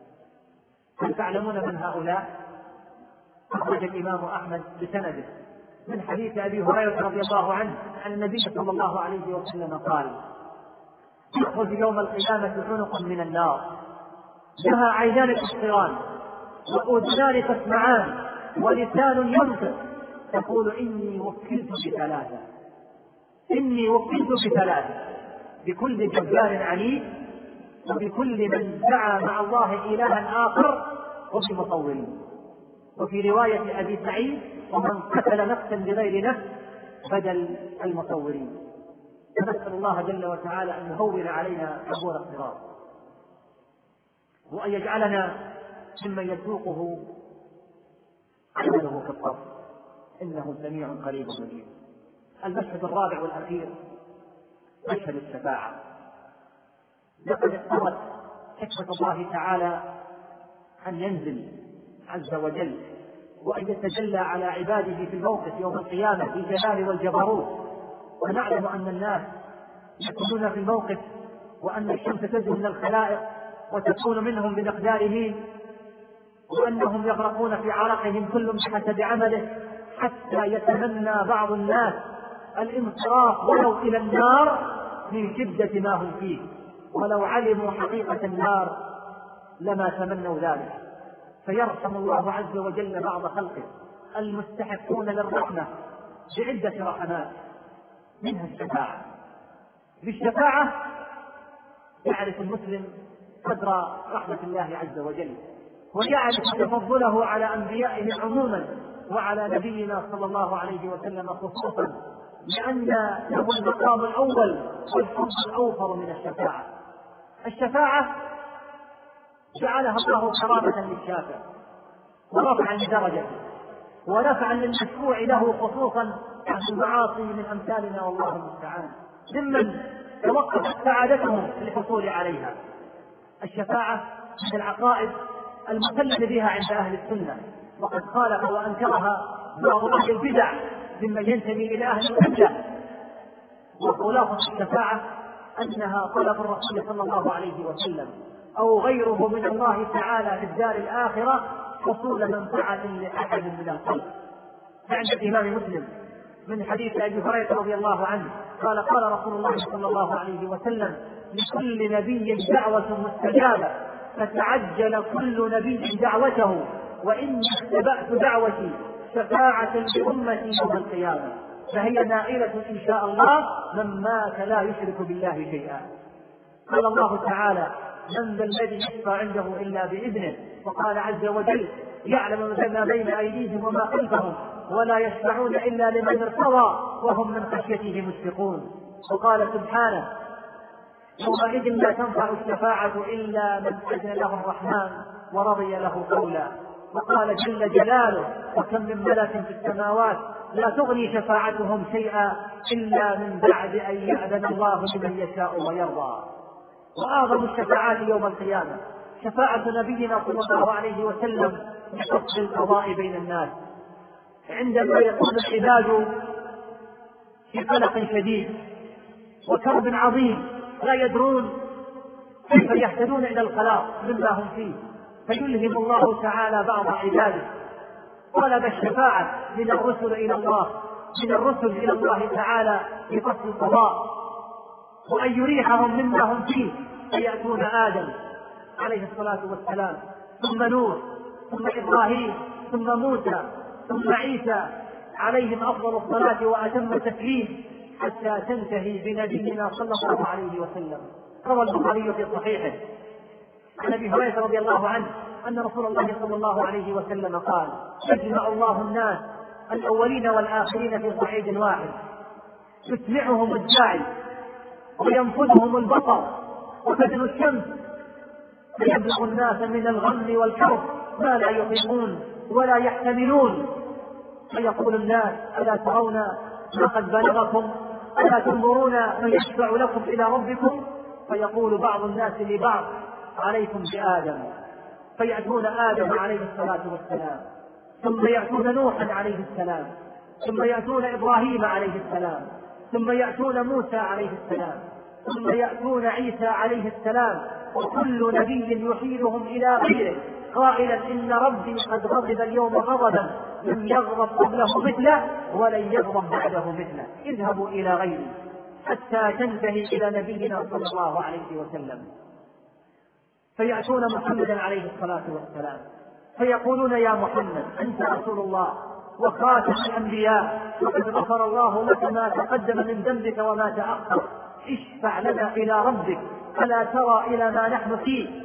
هل تعلمون من هؤلاء؟ أخرج الإمام أحمد بسنده من حديث أبي هريرة رضي الله عنه عن النبي صلى الله عليه وسلم قال: يخرج يوم القيامة عنق من النار لها عينان تبصران وأذنان تسمعان ولسان ينطق، تقول: إني وكلت بثلاثة، إني وكلت بثلاثة، بكل جبار عنيد، وبكل من دعا مع الله إلها آخر، وبمصورين. وفي رواية أبي سعيد: ومن قتل نفسا بغير نفس بدل المصورين. فنسأل الله جل وتعالى أن يهون علينا عبور الصراط، وأن يجعلنا ممن يسوقه عمله في الطرف، إنه سميع قريب مجيب. المشهد الرابع والأخير مشهد الشفاعة. لقد اقتضت حكمة الله تعالى أن ينزل عز وجل وأن يتجلى على عباده في الموقف يوم القيامة في الجلال والجبروت، ونعلم أن الناس يكونون في الموقف وأن الشمس تزول من الخلائق وتكون منهم بمقداره، وأنهم يغرقون في عرقهم كل بحسب عمله، حتى يتمنى بعض الناس الانصراف ولو إلى النار من شدة ما هم فيه، ولو علموا حقيقة النار لما تمنوا ذلك. فيرحم الله عز وجل بعض خلقه المستحقون للرحمة بعدة رحمات، منها الشفاعة. بالشفاعة يعرف المسلم قدر رحمة الله عز وجل، ويعرف تفضله على أنبيائه عموما وعلى نبينا صلى الله عليه وسلم خصوصا، لأن له المقام الأول والحظ الأوفر من الشفاعة. الشفاعة جعلها الله كرامة للشافع ورفعا لدرجته ونفعا للمشفوع له، خصوصا أهل المعاصي من أمثالنا والله المستعان، ممن توقفت سعادتهم للحصول عليها. الشفاعة من العقائد المسلم بها عند أهل السنة، وقد خالف وأنكرها بعض أهل البدع ممن ينتمي إلى أهل البدع. وخلاصة الشفاعة أنها طلب الرسول صلى الله عليه وسلم أو غيره من الله تعالى في الدار الآخرة حصول منفعة لأحد من الخلق. عند الإمام مسلم من حديث أبي هريرة رضي الله عنه قال قال رسول الله صلى الله عليه وسلم: لكل نبي دعوة مستجابة فتعجل كل نبي دعوته، وإني اتبعت دعوتي شفاعة لأمتي يوم القيامة، فهي نائلة إن شاء الله من مات لا يشرك بالله شيئا. قال الله تعالى: من ذا الذي يشفع عنده إلا بإذنه، وقال عز وجل: يعلم ما بين أيديهم وما خلفهم ولا يشفعون إلا لمن ارتضى وهم من خشيته مشفقون. وقال سبحانه: يومئذ لا تنفع الشفاعة إلا من أذن له الرحمن ورضي له قولا. وقال جل جلاله: وكم من ملك في السماوات لا تغني شفاعتهم شيئا إلا من بعد أن يأذن الله لمن يشاء ويرضى. وأعظم الشفاعات يوم القيامة شفاعة نبينا صلى الله عليه وسلم بفصل القضاء بين الناس، عندما يكون العباد في قلق شديد وكرب عظيم لا يدرون كيف يهتدون إلى الخلاص مما هم فيه، فيلهم الله تعالى بعض عباده طلب الشفاعة من الرسل إلى الله من الرسل إلى الله تعالى بفصل القضاء، وأن يريحهم مما هم فيه، فيأتون آدم عليه الصلاة والسلام، ثم نوح، ثم إبراهيم، ثم موسى، ثم عيسى عليهم أفضل الصلاة وأتم التسليم، حتى تنتهي بنبينا صلى الله عليه وسلم. روى البخاري في صحيحه عن أبي هريرة رضي الله عنه أن رسول الله صلى الله عليه وسلم قال: يجمع الله الناس الأولين والآخرين في صعيد واحد، يسمعهم الداعي وينفذهم البصر وتدنو الشمس، فيبلغ الناس من الغم والكرب ما لا يطيقون ولا يحتملون، فيقول الناس: ألا ترون ما قد بلغكم؟ ألا تنظرون من يشفع لكم إلى ربكم؟ فيقول بعض الناس لبعض: عليكم بآدم، فيأتون آدم عليه الصلاة والسلام، ثم يأتون نوحا عليه السلام، ثم يأتون إبراهيم عليه السلام، ثم يأتون موسى عليه السلام، ثم يأتون عيسى عليه السلام، وكل نبي يحيلهم إلى غيره قائلا: إن ربي قد غضب اليوم غضبا لم يغضب قبله مثله ولن يغضب بعده مثله، اذهبوا إلى غيري، حتى تنتهي إلى نبينا صلى الله عليه وسلم. فيأتون محمدا عليه الصلاة والسلام فيقولون: يا محمد، أنت رسول الله وخاتم الأنبياء، وقد غفر الله لك ما تقدم من ذنبك وما تأخر، اشفع لنا إلى ربك، ألا ترى إلى ما نحن فيه؟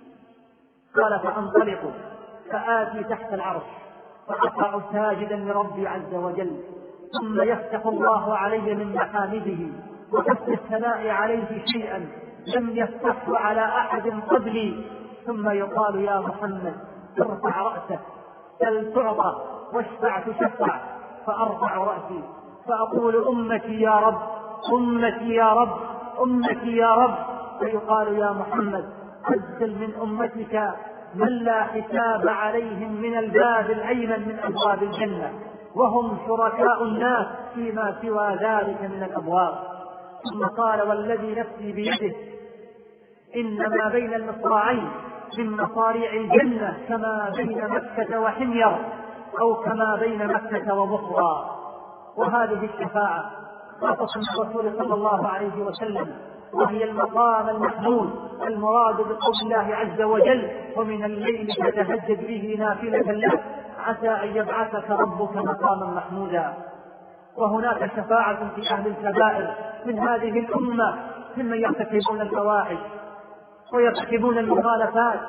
قال: فأنطلق فآتي تحت العرش فأقع ساجدا لربي عز وجل، ثم يفتح الله علي من محامده وحسن الثناء عليه شيئا لم يفتحه على أحد قبلي، ثم يقال: يا محمد، ارفع رأسك، سل تعطى، واشفع تشفع. فأرفع رأسي فأقول: أمتي يا رب، أمتي يا رب، أمتي يا رب. فيقال: يا محمد، أنزل من أمتك من لا حساب عليهم من الباب الأيمن من أبواب الجنة، وهم شركاء الناس فيما سوى ذلك من الأبواب. ثم قال: والذي نفسي بيده إن ما بين المصراعين من مصاريع الجنة كما بين مكة وحمير، أو كما بين مكة وبصرى. وهذه الشفاعة خاصة الرسول صلى الله عليه وسلم، وهي المقام المحمود المراد بقول الله عز وجل: ومن الليل فتهجد به نافلة لك عسى أن يبعثك ربك مقاما محمودا. وهناك شفاعة في أهل الكبائر من هذه الأمة ممن يرتكبون الفواحش ويرتكبون المخالفات،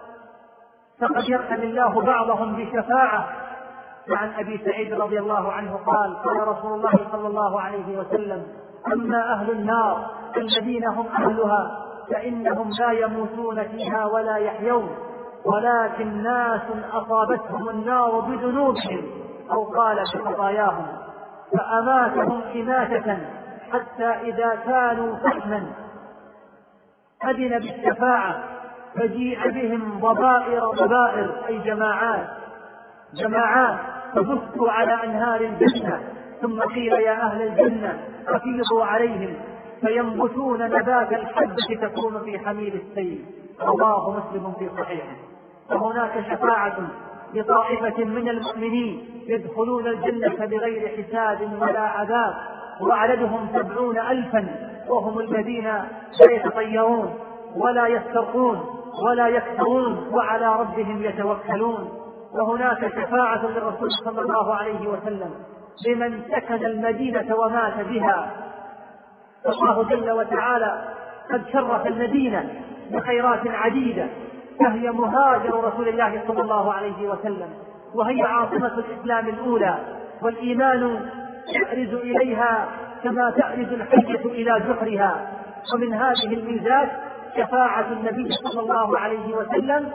فقد يرحم الله بعضهم بشفاعة. وعن أبي سعيد رضي الله عنه قال: قال رسول الله صلى الله عليه وسلم: أما أهل النار الذين هم أهلها فإنهم لا يموتون فيها ولا يحيون، ولكن ناس أصابتهم النار بذنوبهم، أو قال بخطاياهم، فأماتهم إماتة حتى إذا كانوا فحما أذن بالشفاعة فجيء بهم ضبائر ضبائر أي جماعات جماعات فبثوا على أنهار الجنة، ثم قيل يا أهل الجنة أفيضوا عليهم فينبتون نبات الحبة تكون في حميل السيل. رواه مسلم في صحيحه. وهناك شفاعة لطائفة من المؤمنين يدخلون الجنة بغير حساب ولا عذاب، وعددهم سبعون ألفا، وهم الذين لا يتطيرون ولا يسترقون ولا يكثرون وعلى ربهم يتوكلون. وهناك شفاعة للرسول صلى الله عليه وسلم لمن سكن المدينة ومات بها. الله جل وتعالى قد شرف المدينة بخيرات عديدة، فهي مهاجر رسول الله صلى الله عليه وسلم، وهي عاصمة الإسلام الأولى، والإيمان يأرز إليها كما تأرز الحية إلى جحرها. ومن هذه الميزات شفاعة النبي صلى الله عليه وسلم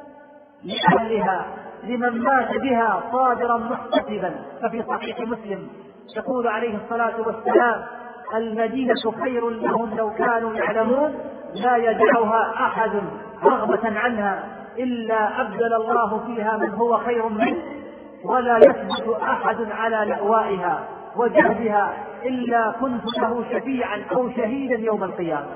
لأهلها لمن مات بها صابرا محتسبا. ففي صحيح مسلم يقول عليه الصلاة والسلام: المدينة خير لهم لو كانوا يعلمون، لا يدعها أحد رغبة عنها إلا أبدل الله فيها من هو خير منه، ولا يثبت أحد على لأوائها وجهدها إلا كنت له شفيعا أو شهيدا يوم القيامة.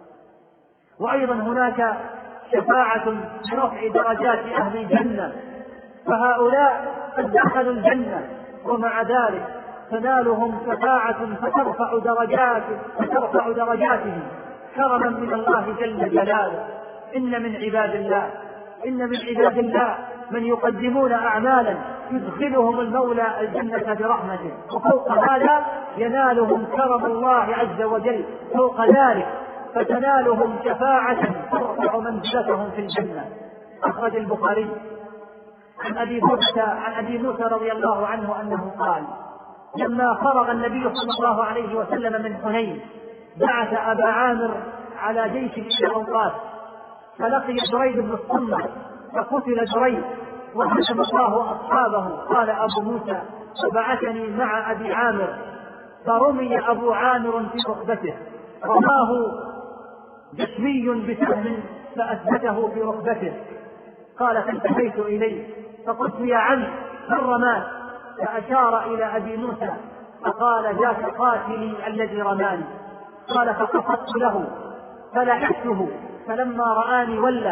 وأيضا هناك شفاعة برفع درجات أهل الجنة، فهؤلاء قد دخلوا الجنة ومع ذلك تنالهم شفاعة فترفع درجات فترفع درجاتهم كرما من الله جل جلاله. إن من عباد الله إن من عباد الله من يقدمون أعمالا يدخلهم المولى الجنة برحمته، وفوق هذا ينالهم كرم الله عز وجل فوق ذلك، فتنالهم شفاعة ترفع منزلتهم في الجنة. أخرج البخاري عن أبي موسى عن أبي موسى رضي الله عنه أنه قال: لما فرغ النبي صلى الله عليه وسلم من حنين بعث أبا عامر على جيش إلى أوقات، فلقي جريد بن الصمة فقتل جريد وهزم الله أصحابه. قال أبو موسى: فبعثني مع أبي عامر فرمي أبو عامر في ركبته، رماه جسمي بسهم فأثبته في ركبته. قال: فانتهيت إليه فقلت: يا عم من رماك؟ فأشار إلى أبي موسى فقال: ذاك قاتلي الذي رماني. قال: فقصدت له فلحقته، فلما رآني ولى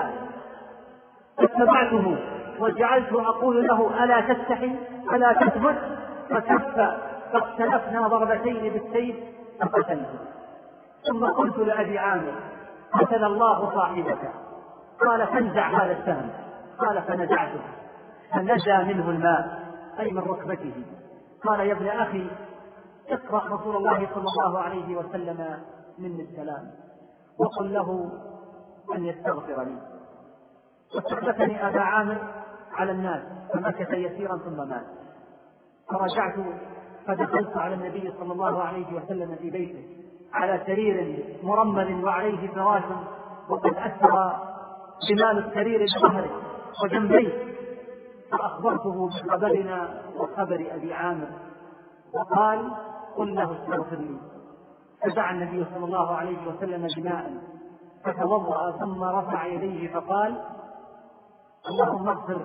فاتبعته وجعلت أقول له: ألا تستحي ألا تثبت؟ فكف، فاختلفنا ضربتين بالسيف فقتلته. ثم قلت لأبي عامر: قتل الله صاحبك. قال: فانزع هذا السهم. قال: فنزعته فنزى منه الماء أي من ركبته. قال: يا ابن أخي اقرأ رسول الله صلى الله عليه وسلم مني السلام وقل له أن يستغفر لي. واستخلفني أبا عامر على الناس فمكث يسيرا ثم مات. فرجعت فدخلت على النبي صلى الله عليه وسلم في بيته على سرير مرمل وعليه فراش، وقد أثر شمال السرير بظهره وجنبيه، فأخبرته بخبرنا وخبر أبي عامر، وقال: قل له استغفر لي. فدعا النبي صلى الله عليه وسلم بماء فتوضأ ثم رفع يديه فقال: اللهم اغفر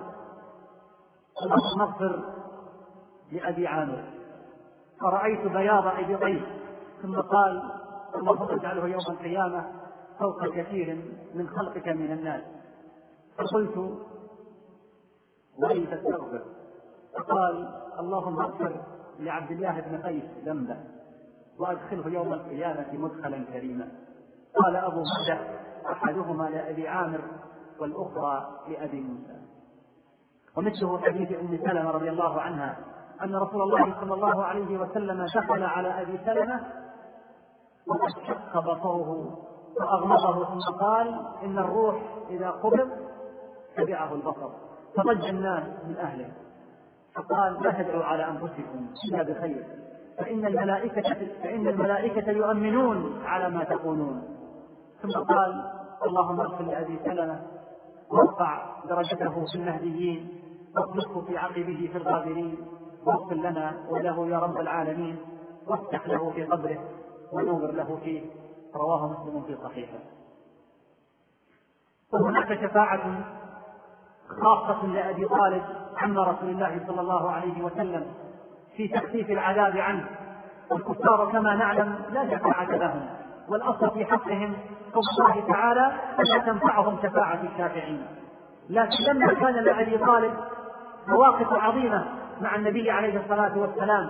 اللهم اغفر لأبي عامر. فرأيت بياض إبطيه ثم قال: اللهم اجعله يوم القيامة فوق كثير من خلقك من الناس. فقلت: وكيف تستغفر؟ فقال: اللهم اغفر لعبد الله بن قيس ذنبه وأدخله يوم القيامة مدخلا كريما. قال أبو موسى: أحدهما لأبي عامر والأخرى لأبي موسى. ومثله حديث أم سلمة رضي الله عنها أن رسول الله صلى الله عليه وسلم دخل على أبي سلمة وقد شق بصره فأغمضه ثم قال: إن الروح إذا قبض تبعه البصر. فضج الناس من أهله فقال: لا تدعوا على أنفسكم إلا بخير، فإن الملائكة, فإن الملائكة يؤمنون على ما تقولون. ثم قال: اللهم اغفر لأبي سلمة وارفع درجته في المهديين واخلفه في عقبه في الغابرين، واغفر لنا وله يا رب العالمين، وافتح له في قبره ونور له فيه. رواه مسلم في صحيحه. وهناك شفاعة خاصة لأبي طالب عم رسول الله صلى الله عليه وسلم في تخفيف العذاب عنه، والكفار كما نعلم لا شفاعة لهم، والأصل في حقهم قول الله تعالى فلا تنفعهم شفاعة الشافعين. لكن لما كان لأبي طالب مواقف عظيمة مع النبي عليه الصلاة والسلام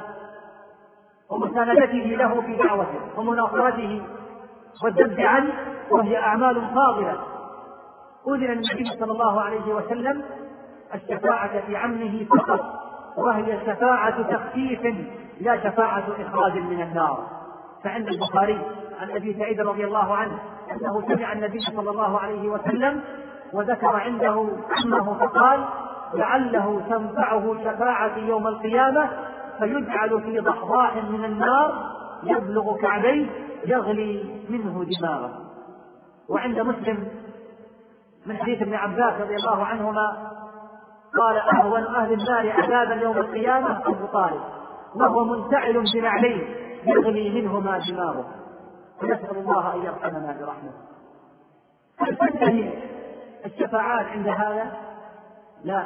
ومساندته له في دعوته ومناصرته والذب عنه وهي أعمال فاضلة، أذن النبي صلى الله عليه وسلم الشفاعة في عمه فقط، وهي شفاعة تخفيف لا شفاعة إخراج من النار. فعند البخاري عن أبي سعيد رضي الله عنه أنه سمع النبي صلى الله عليه وسلم وذكر عنده عمه فقال لعله تنفعه شفاعة يوم القيامة فيجعل في ضحضاح من النار يبلغ كعبيه يغلي منه دماغه. وعند مسلم من حديث ابن عباس رضي الله عنهما قال أهون أهل النار عذابا يوم القيامة أبو طالب وهو منتعل بنعليه يغلي منهما دماغه. ونسأل الله أن يرحمنا برحمته. هل تنتهي الشفاعات عند هذا؟ لا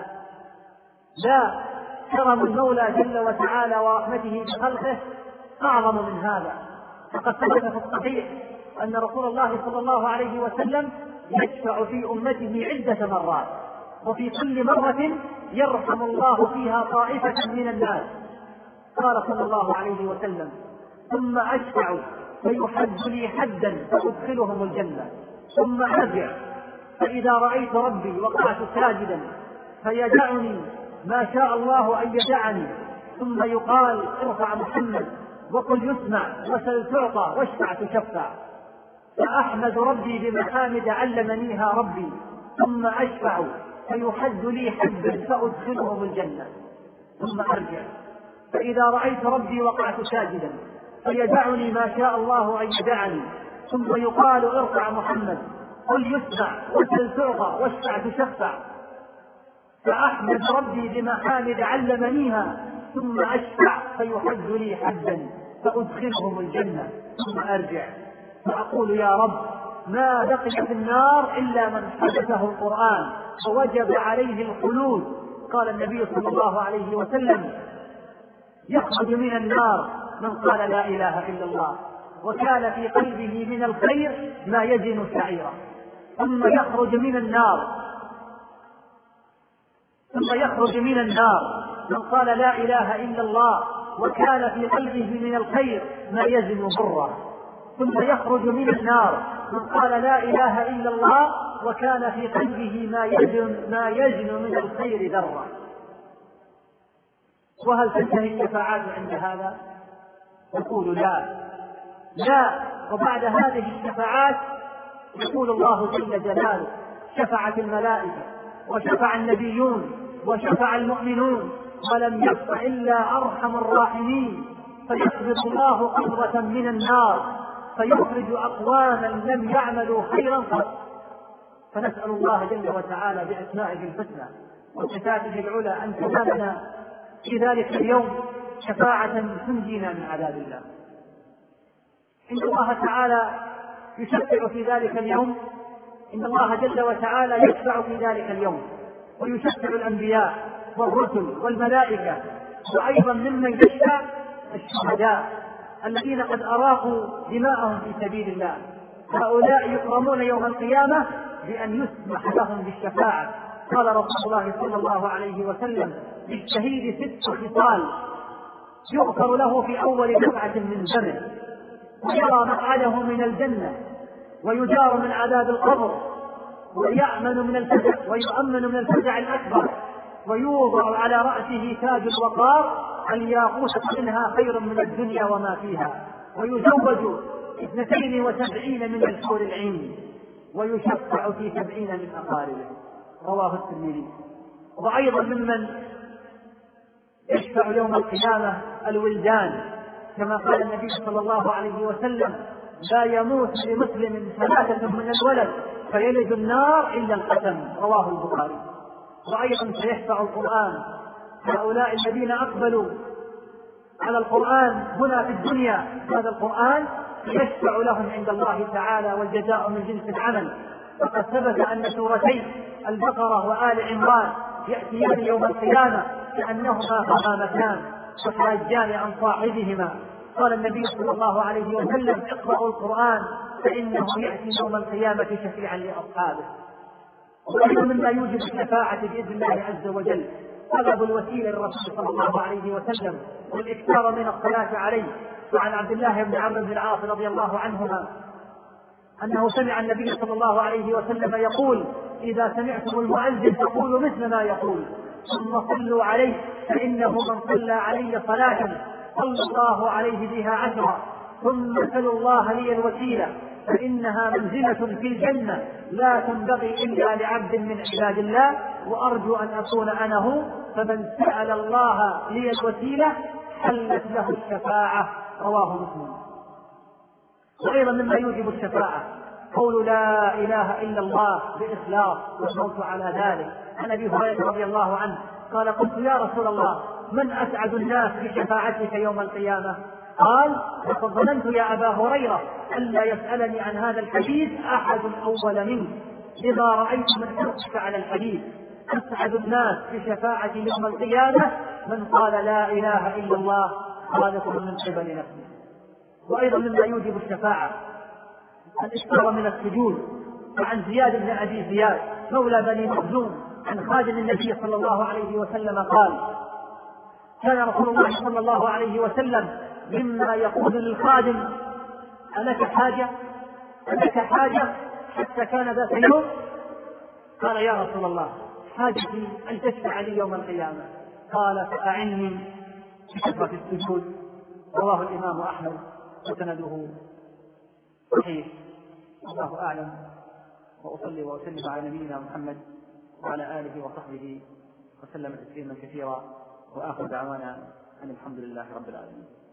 لا، كرم المولى جل وتعالى ورحمته بخلقه أعظم من هذا. فقد ثبت في الصحيح أن رسول الله صلى الله عليه وسلم يشفع في أمته عدة مرات، وفي كل مرة يرحم الله فيها طائفة من الناس. قال صلى الله عليه وسلم ثم أشفع فيحد لي حدا فأدخلهم الجنة، ثم أرجع فإذا رأيت ربي وقعت ساجدا فيدعني ما شاء الله أن يدعني، ثم يقال ارفع محمد وقل يسمع وسل تعطى واشفع تشفع، فأحمد ربي بمحامد علمنيها ربي، ثم أشفع فيحد لي حدا فأدخلهم الجنة، ثم أرجع فإذا رأيت ربي وقعت ساجدا فيدعني ما شاء الله أن يدعني، ثم يقال ارفع محمد قل يسمع وسل تعطى واشفع تشفع، فأحمد ربي بمحامد علمنيها، ثم أشفع فيحد لي حدا فأدخلهم الجنة، ثم أرجع فأقول يا رب ما بقي في النار إلا من حدثه القرآن ووجب عليه الخلود. قال النبي صلى الله عليه وسلم يخرج من النار من قال لا إله إلا الله وكان في قلبه من الخير ما يزن شعيرا، ثم يخرج من النار ثم يخرج من النار من قال لا إله إلا الله وكان في قلبه من الخير ما يزن برا، ثم يخرج من النار من قال لا إله إلا الله وكان في قلبه ما يزن ما يزن من الخير ذرة. وهل تنتهي الشفاعات عند هذا؟ يقول لا لا. وبعد هذه الشفاعات يقول الله جل جلاله شفعت الملائكة وشفع النبيون وشفع المؤمنون ولم يشفع إلا أرحم الراحمين، فيقبض الله قبضة من النار فيخرج أقواما لم يعملوا خيرا قط. فنسأل الله جل وتعالى بأسمائه الحسنى وصفاته العلى أن تنالنا في ذلك اليوم شفاعة تنجينا من عذاب الله. إن الله تعالى يشفع في ذلك اليوم، إن الله جل وتعالى يشفع في ذلك اليوم ويشفع الأنبياء والرسل والملائكة، وأيضا ممن يشفع الشهداء الذين قد أراقوا دماءهم في سبيل الله. هؤلاء يكرمون يوم القيامة بأن يسمح لهم بالشفاعة. قال رسول الله صلى الله عليه وسلم للشهيد ست خصال يغفر له في أول دفعة من دمه، ويرى مقعده من الجنة، ويجار من عذاب القبر، ويأمن من الفزع ويؤمن من الفزع الأكبر، ويوضع على رأسه تاج الوقار الياقوت منها خير من الدنيا وما فيها، ويزوج اثنتين وسبعين من الحور العين، ويشفع في سبعين من أقاربه. رواه الترمذي. وأيضا ممن يشفع يوم القيامة الولدان، كما قال النبي صلى الله عليه وسلم لا يموت لمسلم ثلاثة من الولد فيلج النار إلا القسم. رواه البخاري. وأيضا سيشفع القرآن، هؤلاء الذين أقبلوا على القرآن هنا في الدنيا هذا القرآن يشفع لهم عند الله تعالى، والجزاء من جنس العمل. فقد ثبت أن سورتين البقرة وآل عمران يأتيان يوم القيامة كأنهما غمامتان تحاجان عن صاحبهما. قال النبي صلى الله عليه وسلم: اقرأوا القرآن فإنه يأتي يوم القيامة شفيعا لأصحابه. وأيضا مما يوجب الشفاعة بإذن الله عز وجل طلب الوسيلة للرسول صلى الله عليه وسلم والإكثار من الصلاة عليه. وعن عبد الله بن عمرو بن العاص رضي الله عنهما أنه سمع النبي صلى الله عليه وسلم يقول: إذا سمعتم المؤذن فقولوا مثل ما يقول، ثم صلوا عليه فإنه من صلى علي صلاة صلى الله عليه بها عشرا، ثم سلوا الله لي الوسيلة فإنها منزلة في الجنة لا تنبغي إلا لعبد من عباد الله، وأرجو أن أكون أنا هو، فمن سأل الله لي الوسيلة حلت له الشفاعة. رواه مسلم. وأيضا مما يوجب الشفاعة قول لا إله إلا الله بإخلاص والموت على ذلك. عن أبي هريرة رضي الله عنه قال: قلت يا رسول الله من أسعد الناس بشفاعتك يوم القيامة؟ قال: لقد ظننت يا أبا هريرة ألا يسألني عن هذا الحديث أحد أول منك، إذا رأيت من حرصك على الحديث. أسعد الناس بشفاعة يوم القيامة من قال لا إله إلا الله خالقا من قبل نفسه. وأيضا مما يوجب الشفاعة الإكثار من السجود. وعن زياد بن أبي زياد مولى بني مخزوم عن خادم النبي صلى الله عليه وسلم قال: كان رسول الله صلى الله عليه وسلم مما يقول للخادم: ألك حاجة؟ ألك حاجة؟ حتى كان ذات يوم قال: يا رسول الله حاجتي أن تشفع لي يوم القيامة. قال: فأعني بكثرة السجود. رواه الإمام أحمد وسنده صحيح. الله أعلم، وأصلي وأسلم على نبينا محمد وعلى آله وصحبه وسلم تسليما كثيرا، وآخر دعوانا أن الحمد لله رب العالمين.